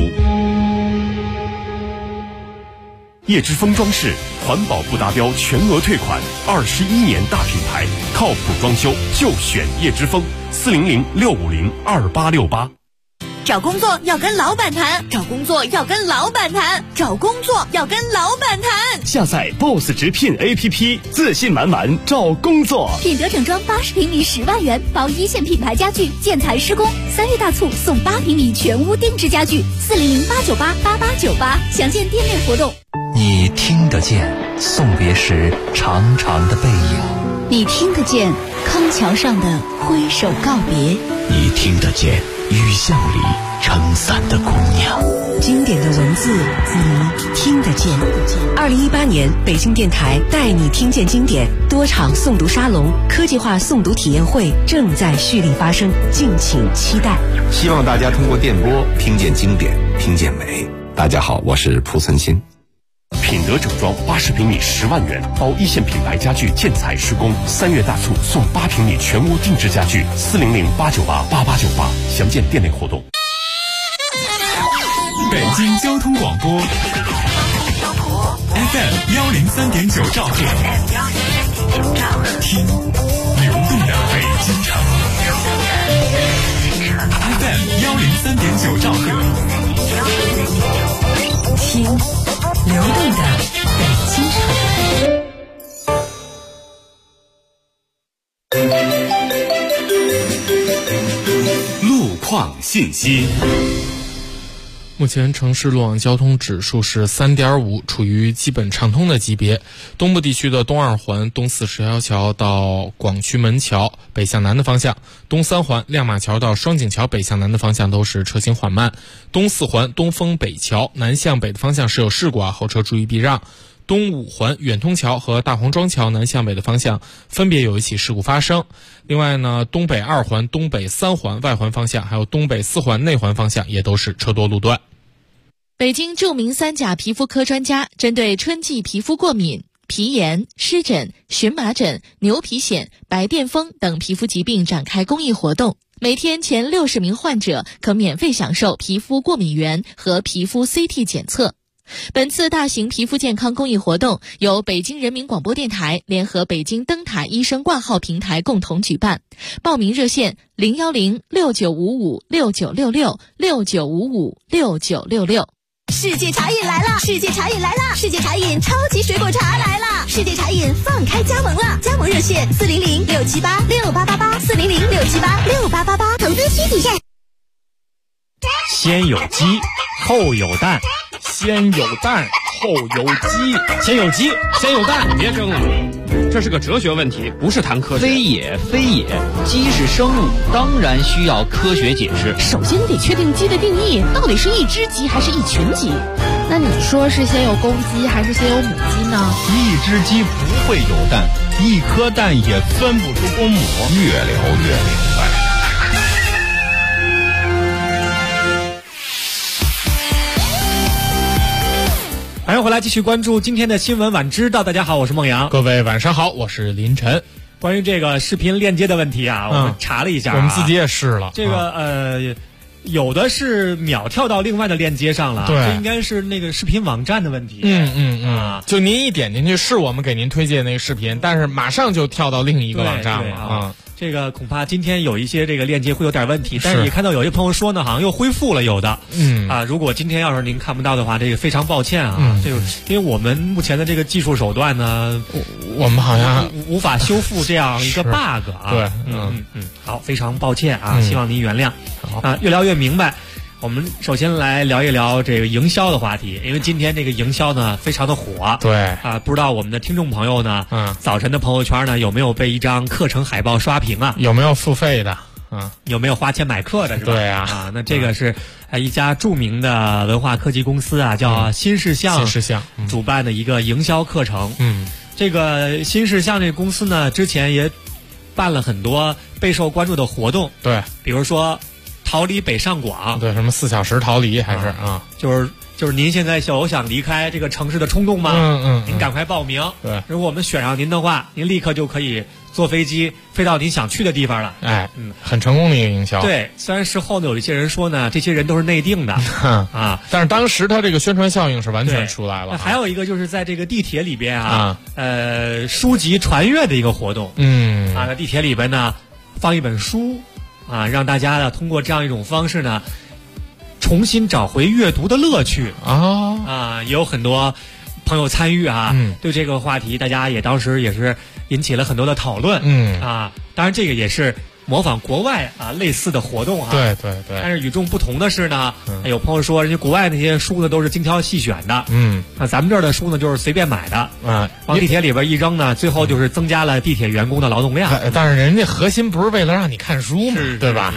叶之峰装饰，环保不达标全额退款，21年大品牌，靠谱装修就选叶之峰，40065028868。 找工作要跟老板谈，找工作要跟老板谈，找工作要跟老板谈。 下载 BOSS 直聘 APP， 自信满满找工作。 品德整装80平米10万元，包一线品牌家具建材施工，3月大促送8平米全屋定制家具，40089888898，详见店内活动。 你听得见送别时长长的背影， 你听得见康桥上的挥手告别， 你听得见雨巷里撑伞的姑娘。 经典的文字你听得见。2018年北京电台带你听见经典多场诵读沙龙、科技化诵读体验会正在蓄力发生，敬请期待。 希望大家通过电波听见经典，听见美。大家好，我是蒲存昕。 品德整装80平米10万元，包一线品牌家具建材施工，3月大促送8平米全屋定制家具，40089888898，详见店内活动。 北京交通广播 FM 103.9兆赫，听流动的北京城。FM 103.9兆赫， 听流动的北京城。 路况信息。 目前城市路网交通指数是3.5，处于基本畅通的级别。东部地区的东二环东四石桥桥到广渠门桥北向南的方向，东三环亮马桥到双井桥北向南的方向都是车行缓慢。东四环东风北桥南向北的方向是有事故后车注意避让。东五环远通桥和大黄庄桥南向北的方向分别有一起事故发生。另外呢，东北二环、东北三环外环方向还有东北四环内环方向也都是车多路段。 北京著名3甲皮肤科专家针对春季皮肤过敏、皮炎、湿疹、荨麻疹、牛皮癣、白癜风等皮肤疾病展开公益活动。 每天前60名患者可免费享受皮肤过敏原和皮肤 CT 检测。本次大型皮肤健康公益活动由北京人民广播电台联合北京灯塔医生挂号平台共同举办，报名热线010-6955-6966，6955-6966。 世界茶饮来了！世界茶饮来了！世界茶饮超级水果茶来了！世界茶饮放开加盟了，加盟热线400-678-6888，400-678-6888，投资需体现。 先有鸡，后有蛋， 先有蛋，后有鸡， 先有鸡，先有蛋。 别争了，这是个哲学问题，不是谈科学。 非也，非也，鸡是生物，当然需要科学解释。 首先你得确定鸡的定义，到底是一只鸡还是一群鸡？ 那你说是先有公鸡还是先有母鸡呢？ 一只鸡不会有蛋，一颗蛋也分不出公母。 越聊越明白。 欢迎回来，继续关注今天的新闻晚知道。大家好，我是孟阳。 各位晚上好，我是林晨。 关于这个视频链接的问题啊，我们查了一下， 我们自己也试了。 这个有的是秒跳到另外的链接上了， 对， 这应该是那个视频网站的问题。 就您一点进去是我们给您推荐那个视频，但是马上就跳到另一个网站了啊。 这个恐怕今天有一些这个链接会有点问题，但是也看到有些朋友说呢，好像又恢复了有的。如果今天要是您看不到的话，这个非常抱歉啊。这个因为我们目前的这个技术手段呢， 我们好像无法修复这样一个 bug 啊。 对， 好，非常抱歉啊，希望您原谅。越聊越明白。我们首先来聊一聊这个营销的话题，因为今天这个营销呢非常的火。 对啊，不知道我们的听众朋友呢，早晨的朋友圈呢有没有被一张课程海报刷屏啊？ 有没有付费的？ 有没有花钱买课的？是吧？ 对啊， 那这个是一家著名的文化科技公司啊，叫新事项主办的一个营销课程。这个新事项这个公司呢，之前也办了很多备受关注的活动。 对， 比如说逃离北上广， 对，什么4小时逃离还是就是您现在有想离开这个城市的冲动吗？您赶快报名。 对， 如果我们选上您的话，您立刻就可以坐飞机飞到您想去的地方了。 很成功的一个营销。 对，虽然事后呢有一些人说呢，这些人都是内定的啊， 但是当时他这个宣传效应是完全出来了。 还有一个就是在这个地铁里边书籍传阅的一个活动。在地铁里边呢放一本书。让大家呢通过这样一种方式呢，重新找回阅读的乐趣也有很多朋友参与对这个话题，大家也当时也是引起了很多的讨论。当然这个也是模仿国外类似的活动对。 但是与众不同的是呢，有朋友说人家国外那些书呢都是精挑细选的，咱们这儿的书呢就是随便买的往地铁里边一扔呢，最后就是增加了地铁员工的劳动量。 但是人家核心不是为了让你看书嘛，对吧？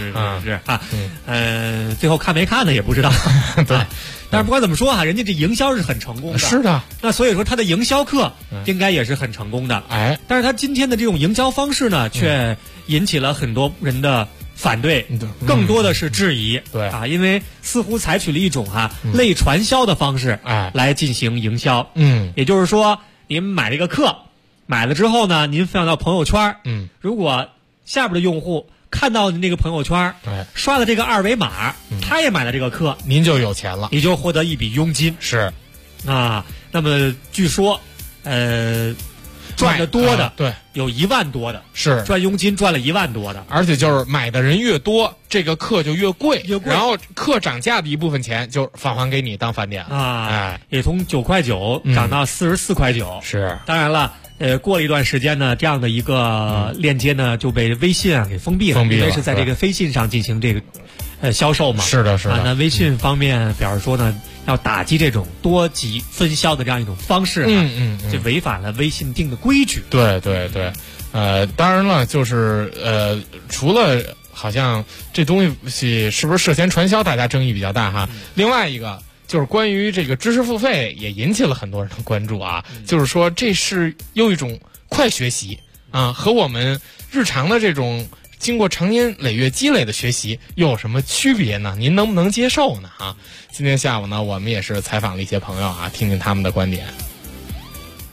最后看没看呢也不知道。对。但是不管怎么说人家这营销是很成功的。 是的。 那所以说他的营销课应该也是很成功的。但是他今天的这种营销方式呢，却引起了很多人的反对，更多的是质疑。 对因为似乎采取了一种类传销的方式来进行营销。也就是说，您买这个课，买了之后呢，您分享到朋友圈。如果下边的用户看到您这个朋友圈，刷了这个2维码，他也买了这个课， 您就有钱了， 你就获得一笔佣金。 是那么据说赚得多的对有1万多的， 是赚佣金赚了1万多的， 而且就是买的人越多，这个课就越贵，然后课涨价的一部分钱就返还给你当返点也从9.9块涨到44.9块。 是， 当然了。过了一段时间呢，这样的一个链接呢就被微信给封闭了，因为是在这个飞信上进行这个销售嘛。 是的。 那微信方面表示说呢，要打击这种多级分销的这样一种方式就违反了微信定的规矩。 对。当然了，就是除了好像这东西是不是涉嫌传销，大家争议比较大另外一个。就是关于这个知识付费也引起了很多人的关注就是说这是又一种快学习和我们日常的这种经过长年累月积累的学习又有什么区别呢？您能不能接受呢？今天下午呢，我们也是采访了一些朋友听听他们的观点。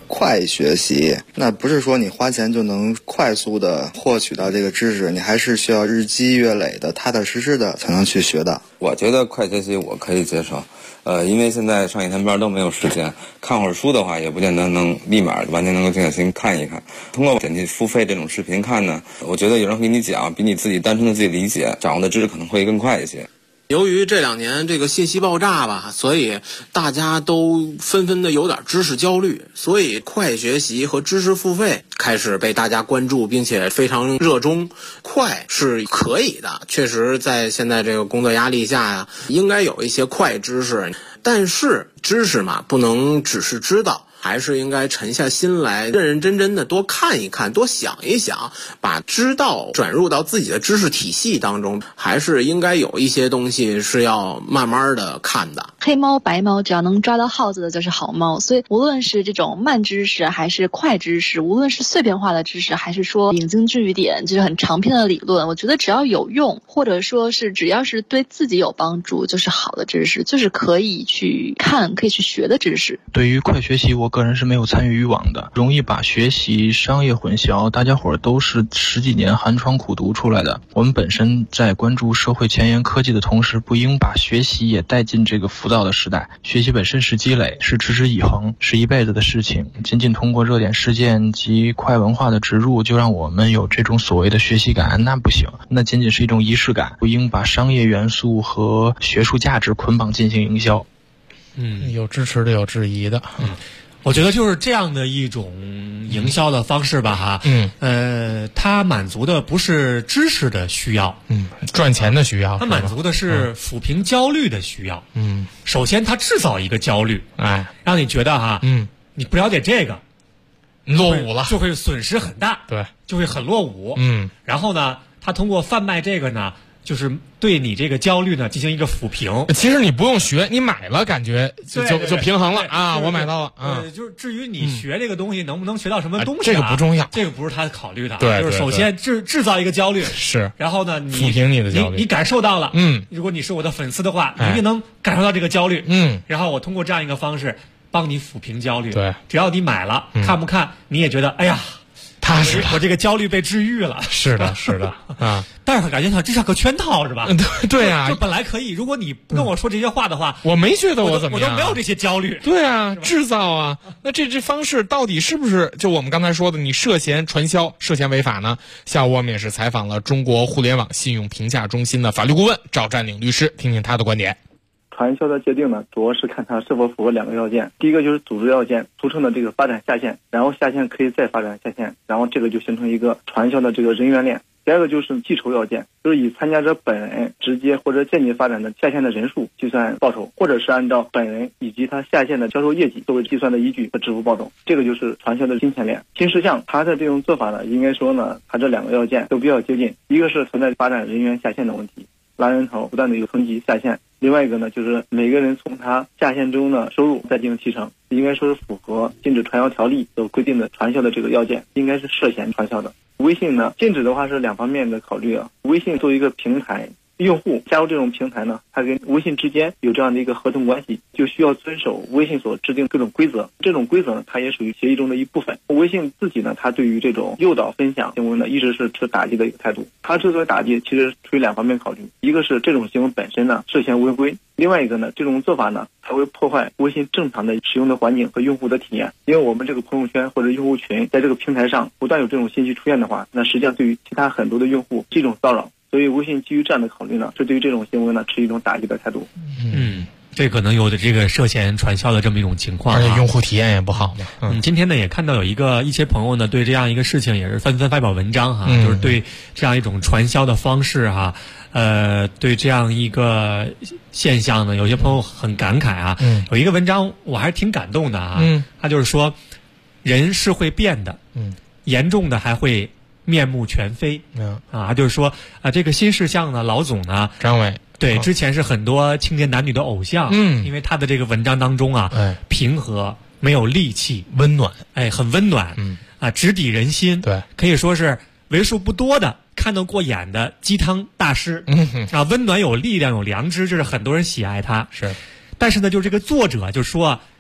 快学习，那不是说你花钱就能快速的获取到这个知识，你还是需要日积月累的、踏踏实实的才能去学的。 我觉得快学习我可以接受，因为现在上一天班都没有时间，看会儿书的话也不见得能立马完全能够静下心看一看。通过点击付费这种视频看呢，我觉得有人给你讲，比你自己单纯的自己理解掌握的知识可能会更快一些。 由于这2年这个信息爆炸吧，所以大家都纷纷的有点知识焦虑，所以快学习和知识付费开始被大家关注，并且非常热衷。快是可以的，确实在现在这个工作压力下呀，应该有一些快知识，但是知识嘛，不能只是知道。还是应该沉下心来，认认真真的多看一看，多想一想，把知道转入到自己的知识体系当中。还是应该有一些东西是要慢慢的看的。 黑猫白猫，只要能抓到耗子的就是好猫。所以无论是这种慢知识还是快知识，无论是碎片化的知识还是说引经据典，就是很长篇的理论，我觉得只要有用，或者说是只要是对自己有帮助，就是好的知识，就是可以去看可以去学的知识。 对于快学习，我个人是没有参与欲望的，容易把学习商业混淆。大家伙儿都是10几年寒窗苦读出来的，我们本身在关注社会前沿科技的同时，不应把学习也带进这个浮躁的时代。学习本身是积累，是持之以恒，是一辈子的事情。仅仅通过热点事件及快文化的植入，就让我们有这种所谓的学习感，那不行，那仅仅是一种仪式感，不应把商业元素和学术价值捆绑进行营销。 有支持的，有质疑的。 我觉得就是这样的一种营销的方式吧，哈，它满足的不是知识的需要， 赚钱的需要， 它满足的是抚平焦虑的需要。首先它制造一个焦虑，让你觉得哈，你不了解这个， 落伍了， 就会损失很大， 对， 就会很落伍。然后呢，它通过贩卖这个呢，就是对你这个焦虑呢进行一个抚平。 其实你不用学，你买了感觉就平衡了啊！我买到了啊。 就是至于你学这个东西能不能学到什么东西， 这个不重要， 这个不是他考虑的。 对， 就是首先制造一个焦虑， 是， 然后呢， 抚平你的焦虑， 你感受到了，如果你是我的粉丝的话，你一定能感受到这个焦虑，然后我通过这样一个方式帮你抚平焦虑。 对， 只要你买了，看不看你也觉得，哎呀。我这个焦虑被治愈了。 是的，是的啊！ 但是感觉这是个圈套，是吧？ 对啊， 就本来可以，如果你不跟我说这些话的话， 我没觉得我怎么样， 我都没有这些焦虑。 对啊，制造啊，那这方式到底是不是就我们刚才说的，你涉嫌传销、涉嫌违法呢？下午我们也是采访了中国互联网信用评价中心的法律顾问赵占领律师，听听他的观点。 传销的界定呢，主要是看它是否符合2个要件。第一个就是组织要件，俗称的这个发展下线，然后下线可以再发展下线，然后这个就形成一个传销的这个人员链。第二个就是计酬要件，就是以参加者本人直接或者间接发展的下线的人数计算报酬，或者是按照本人以及他下线的销售业绩作为计算的依据和支付报酬。这个就是传销的金钱链。新事项它的这种做法呢，应该说呢，它这2个要件都比较接近。一个是存在发展人员下线的问题，拉人头不断的有层级下线。另外一个呢，就是每个人从他下线中的收入再进行提成，应该说是符合禁止传销条例所规定的传销的这个要件，应该是涉嫌传销的。微信呢，禁止的话是2方面的考虑啊。微信作为一个平台，用户加入这种平台呢，它跟微信之间有这样的一个合同关系，就需要遵守微信所制定各种规则。这种规则呢，它也属于协议中的一部分。微信自己呢，它对于这种诱导分享行为呢，一直是持打击的一个态度。它之所以打击，其实出于2方面考虑，一个是这种行为本身呢涉嫌违规，另外一个呢，这种做法呢，它会破坏微信正常的使用的环境和用户的体验。因为我们这个朋友圈或者用户群在这个平台上不断有这种信息出现的话，那实际上对于其他很多的用户是一种骚扰。所以微信基于这样的考虑呢，是对于这种行为呢持一种打击的态度。 这可能有的这个涉嫌传销的这么一种情况， 而且用户体验也不好嘛。 今天呢也看到有一些朋友呢对这样一个事情也是纷纷发表文章哈，就是对这样一种传销的方式哈，对这样一个现象呢，有些朋友很感慨啊。有一个文章我还是挺感动的啊，他就是说人是会变的，严重的还会面目全非。就是说这个新事项呢，老总呢， 张伟。 对，之前是很多青年男女的偶像，因为他的这个文章当中啊，平和，没有戾气， 温暖， 很温暖，直抵人心， 对， 可以说是为数不多的看得过眼的鸡汤大师，温暖有力量有良知，这是很多人喜爱他。 是， 但是呢，就是这个作者就说，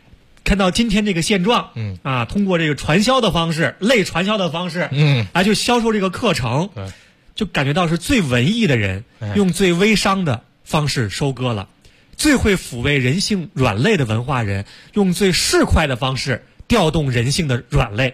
看到今天这个现状，通过这个传销的方式，类传销的方式，就销售这个课程，就感觉到是最文艺的人用最微商的方式收割了，最会抚慰人性软肋的文化人用最市侩的方式调动人性的软肋，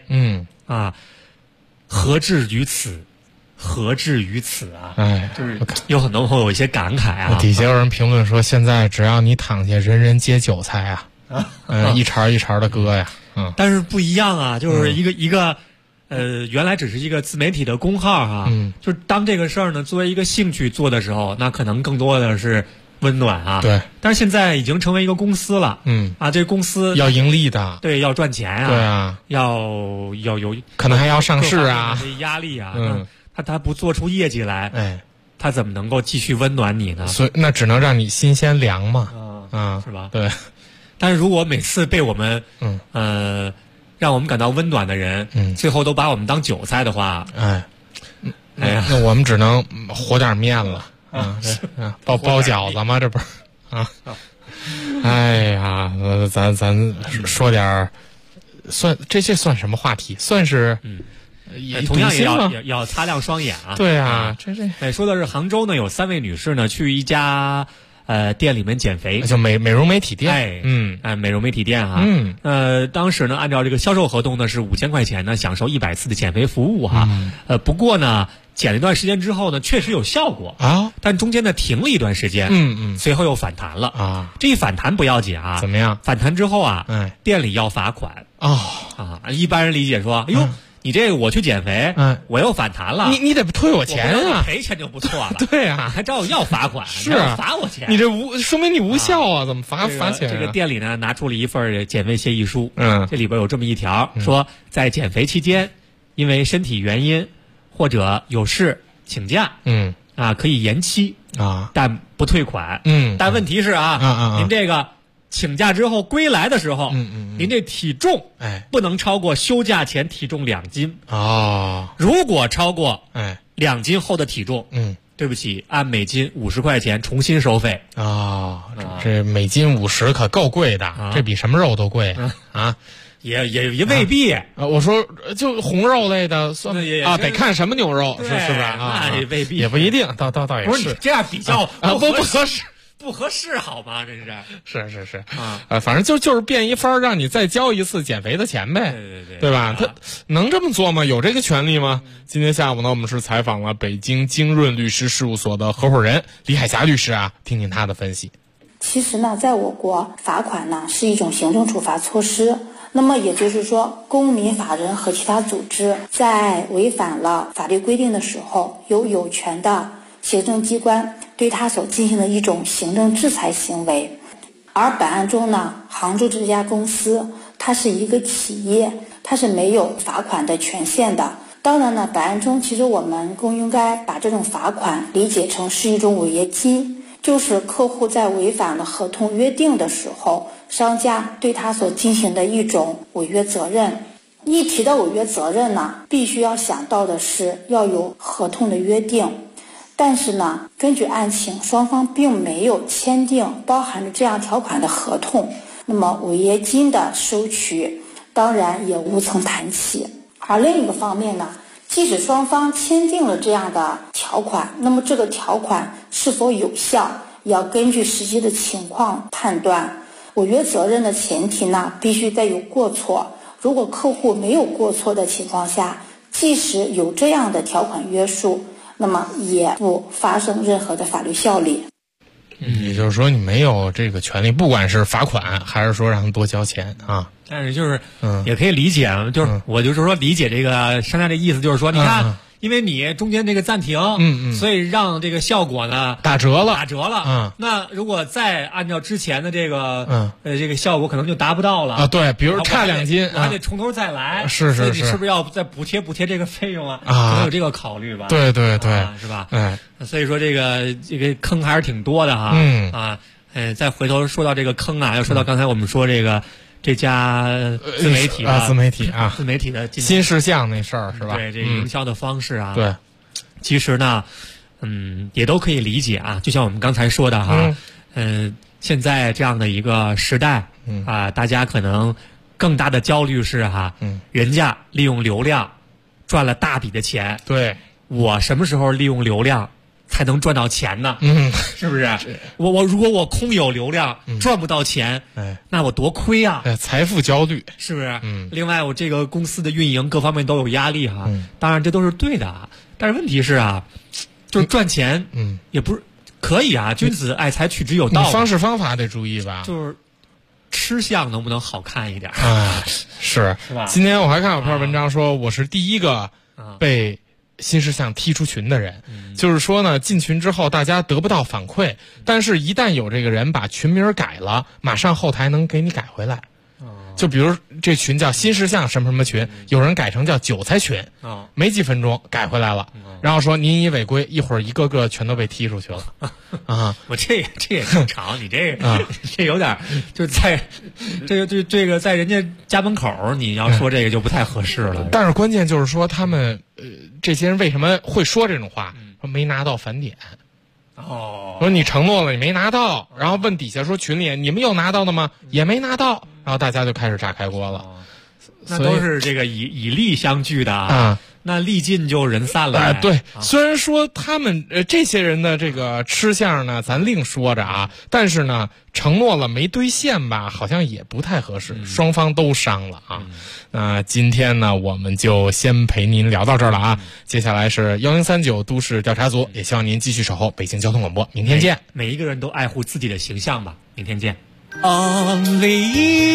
何至于此？何至于此啊！就是有很多朋友有一些感慨啊。 底下有人评论说，现在只要你躺下，人人皆韭菜啊，一茬一茬的割呀。 但是不一样啊，就是一个原来只是一个自媒体的公号哈，就是当这个事儿呢作为一个兴趣做的时候，那可能更多的是温暖啊。 对。 但是现在已经成为一个公司了，这个公司要盈利的， 对，要赚钱啊， 对啊， 要有可能还要上市啊， 压力啊，他不做出业绩来，他怎么能够继续温暖你呢？ 所以那只能让你心先凉嘛， 是吧？ 对。 但是如果每次被我们让我们感到温暖的人，最后都把我们当韭菜的话， 那我们只能和点面了，包饺子吗？这不是啊？哎呀，咱说点这算什么话题？算是同样也要擦亮双眼啊！ 对啊， 说的是杭州呢，有3位女士呢去一家店里面减肥， 就美容美体店， 美容美体店哈，当时呢按照这个销售合同呢是5000块钱呢，享受100次的减肥服务哈，不过呢减了一段时间之后呢，确实有效果啊，但中间呢停了一段时间，随后又反弹了啊。这一反弹不要紧啊， 怎么样？ 反弹之后啊，店里要罚款一般人理解说，哎呦。你这个我去减肥，我又反弹了， 你得退我钱啊！ 赔钱就不错了， 对啊， 还找我要罚款， 是啊， 罚我钱， 你这说明你无效啊，怎么罚钱？ 这个店里呢拿出了一份减肥协议书，这里边有这么一条，说在减肥期间，因为身体原因或者有事请假，可以延期啊，但不退款，但问题是您这个。请假之后归来的时候，您这体重不能超过休假前体重2斤哦。 如果超过2斤后的体重，对不起，按每斤50块钱重新收费这每斤50可够贵的，这比什么肉都贵啊！ 也未必我说就红肉类的算啊，得看什么牛肉是不是啊？那也未必， 也不一定，倒也不是你这样比较不合适。 不合适好吗？这是反正就是变一法让你再交一次减肥的钱呗，对吧？他能这么做吗？有这个权利吗？今天下午呢，我们是采访了北京京润律师事务所的合伙人李海霞律师啊，听听他的分析。 其实呢，在我国罚款呢是一种行政处罚措施，那么也就是说，公民、法人和其他组织在违反了法律规定的时候，有权的行政机关对他所进行的一种行政制裁行为。而本案中呢，杭州这家公司它是一个企业，它是没有罚款的权限的。当然呢，本案中其实我们更应该把这种罚款理解成是一种违约金，就是客户在违反了合同约定的时候，商家对他所进行的一种违约责任。一提到违约责任呢，必须要想到的是要有合同的约定。但是呢，根据案情，双方并没有签订包含着这样条款的合同，那么违约金的收取当然也无从谈起。而另一个方面呢，即使双方签订了这样的条款，那么这个条款是否有效，也要根据实际的情况判断。违约责任的前提呢，必须得有过错。如果客户没有过错的情况下，即使有这样的条款约束，那么也不发生任何的法律效力。 也就是说，你没有这个权利，不管是罚款还是说让他多交钱啊。 但是就是也可以理解，就是我就是说理解这个商家的意思，就是说，你看，因为你中间这个暂停，所以让这个效果呢打折了。 那如果再按照之前的这个这个效果，可能就达不到了啊。对，比如差2斤， 还得从头再来。 是， 你是不是要再补贴这个费用啊？可能有这个考虑吧。 对， 是吧？所以说这个坑还是挺多的哈。再回头说到这个坑啊，又说到刚才我们说这家自媒体的新事项那事儿是吧？ 对，这营销的方式啊， 对， 其实呢，也都可以理解啊。就像我们刚才说的哈，现在这样的一个时代大家可能更大的焦虑是人家利用流量赚了大笔的钱， 对， 我什么时候利用流量才能赚到钱呢？是不是？我如果我空有流量，赚不到钱，那我多亏啊！ 财富焦虑是不是？另外，我这个公司的运营各方面都有压力当然这都是对的，但是问题是就是赚钱，也不是可以君子爱财，取之有道。 方式方法得注意吧。 就是吃相能不能好看一点是吧？ 今天我还看有篇文章说，我是第一个被新事项踢出群的人，就是说呢，进群之后大家得不到反馈，但是一旦有这个人把群名改了，马上后台能给你改回来。就比如这群叫新事项什么什么群，有人改成叫韭菜群，没几分钟改回来了，然后说您已违规，一会儿一个个全都被踢出去了我这也正常，你这个这有点就在这个在人家家门口，你要说这个就不太合适了。 但是关键就是说他们这些人为什么会说这种话？说没拿到返点。说你承诺了你没拿到，然后问底下说群里你们有拿到的吗？也没拿到，然后大家就开始炸开锅了。 那都是这个以利相聚的那利尽就人散了。 对，虽然说他们这些人的这个吃相呢，咱另说着但是呢，承诺了没兑现吧，好像也不太合适，双方都伤了那今天呢，我们就先陪您聊到这儿了接下来是1039都市调查组，也希望您继续守候北京交通广播，明天见。 每一个人都爱护自己的形象吧，明天见。 Only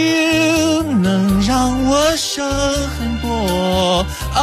you 能让我省很多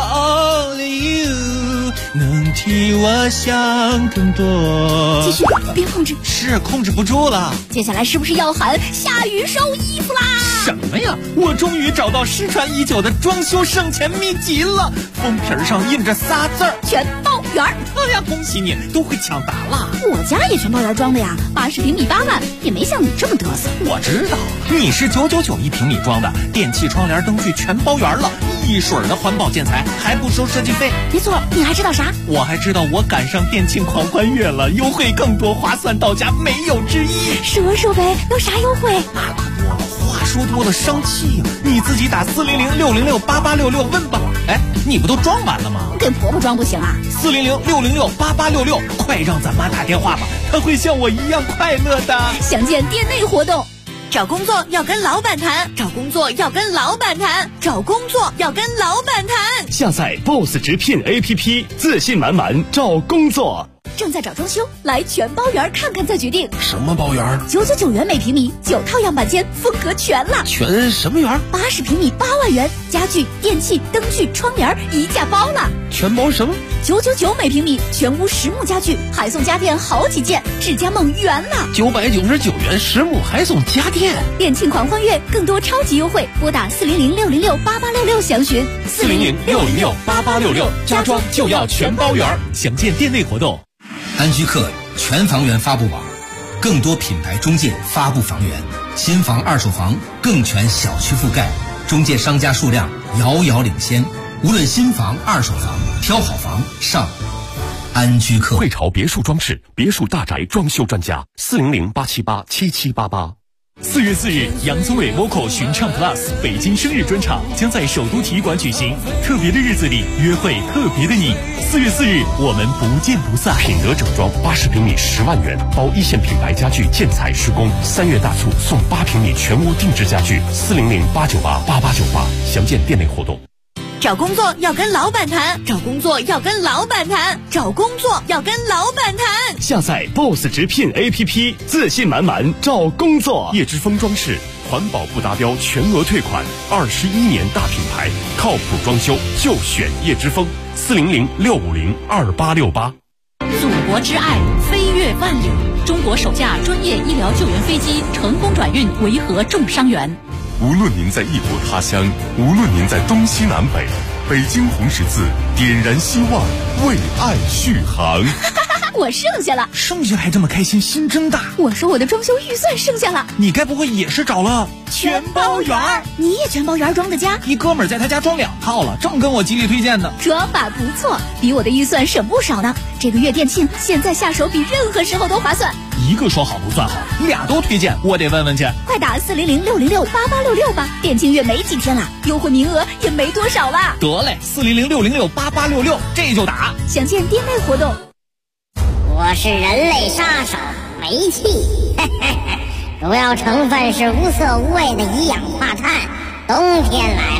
，Only you 能替我想更多。 继续，别控制， 是控制不住了。 接下来是不是要喊下雨收衣服啦？ 什么呀？我终于找到失传已久的装修省钱秘籍了，封皮上印着仨字儿： 全包圆。 哎呀，恭喜你，都会抢答了。 我家也全包圆装的呀，80平米8万，也没像你这么嘚瑟。 我知道你是999一平米装的，电器、窗帘、灯具全包圆了，一水儿的环保建材，还不收设计费。 没错，你还知道啥？ 我还知道我赶上电庆狂欢月了，优惠更多，划算到家，没有之一。 说呗，有啥优惠？ 话说多了伤气呀，你自己打400-606-8866问吧。哎，你不都装完了吗？ 给婆婆装不行啊 ？400-606-8866，快让咱妈打电话吧，她会像我一样快乐的。 详见店内活动。找工作要跟老板谈，找工作要跟老板谈，找工作要跟老板谈。 下载 BOSS 直聘 APP， 自信满满找工作。 正在找装修，来全包圆看看再决定。 什么包圆 ？999元每平米，9套样板间，风格全了。 全什么圆 ？80平米8万元，家具、电器、灯具、窗帘一价包了。 全包什么 ？999每平米，全屋实木家具，还送家电好几件，智家梦圆了。 999元实木还送家电。 店庆狂欢月，更多超级优惠，拨打400-606-8866详询。 400-606-8866，家装就要全包圆。详见店内活动。 安居客全房源发布网，更多品牌中介发布房源，新房、二手房更全小区覆盖，中介商家数量遥遥领先。无论新房、二手房，挑好房上安居客。 汇潮别墅装饰，别墅大宅装修专家，400-878-7788。4月4日，杨宗纬 Vocal 巡唱 Plus 北京生日专场将在首都体育馆举行。特别的日子里，约会特别的你。4月4日，我们不见不散。品德整装80平米10万元，包一线品牌家具建材施工。3月大促送8平米全屋定制家具，400-898-8898。详见店内活动。 找工作要跟老板谈，找工作要跟老板谈，找工作要跟老板谈。 下载 BOSS 直聘 APP， 自信满满找工作。叶之峰装饰，环保不达标全额退款，21年大品牌，靠谱装修就选叶之峰。400-650-2868。 祖国之爱飞越万里，中国首架专业医疗救援飞机成功转运维和重伤员。 无论您在异国他乡，无论您在东西南北，北京红十字点燃希望，为爱续航。 我剩下了， 剩下还这么开心，心真大。 我说我的装修预算剩下了， 你该不会也是找了全包圆？你也全包圆装的家？ 一哥们儿在他家装2套了，正跟我极力推荐呢。 装法不错，比我的预算省不少呢。这个月店庆，现在下手比任何时候都划算。 一个说好不算好，俩都推荐，我得问问去。 快打400-606-8866吧，店庆月没几天了，优惠名额也没多少了。 得嘞，400-606-8866，这就打。 详见店内活动。 我是人类杀手煤气，主要成分是无色无味的一氧化碳，冬天来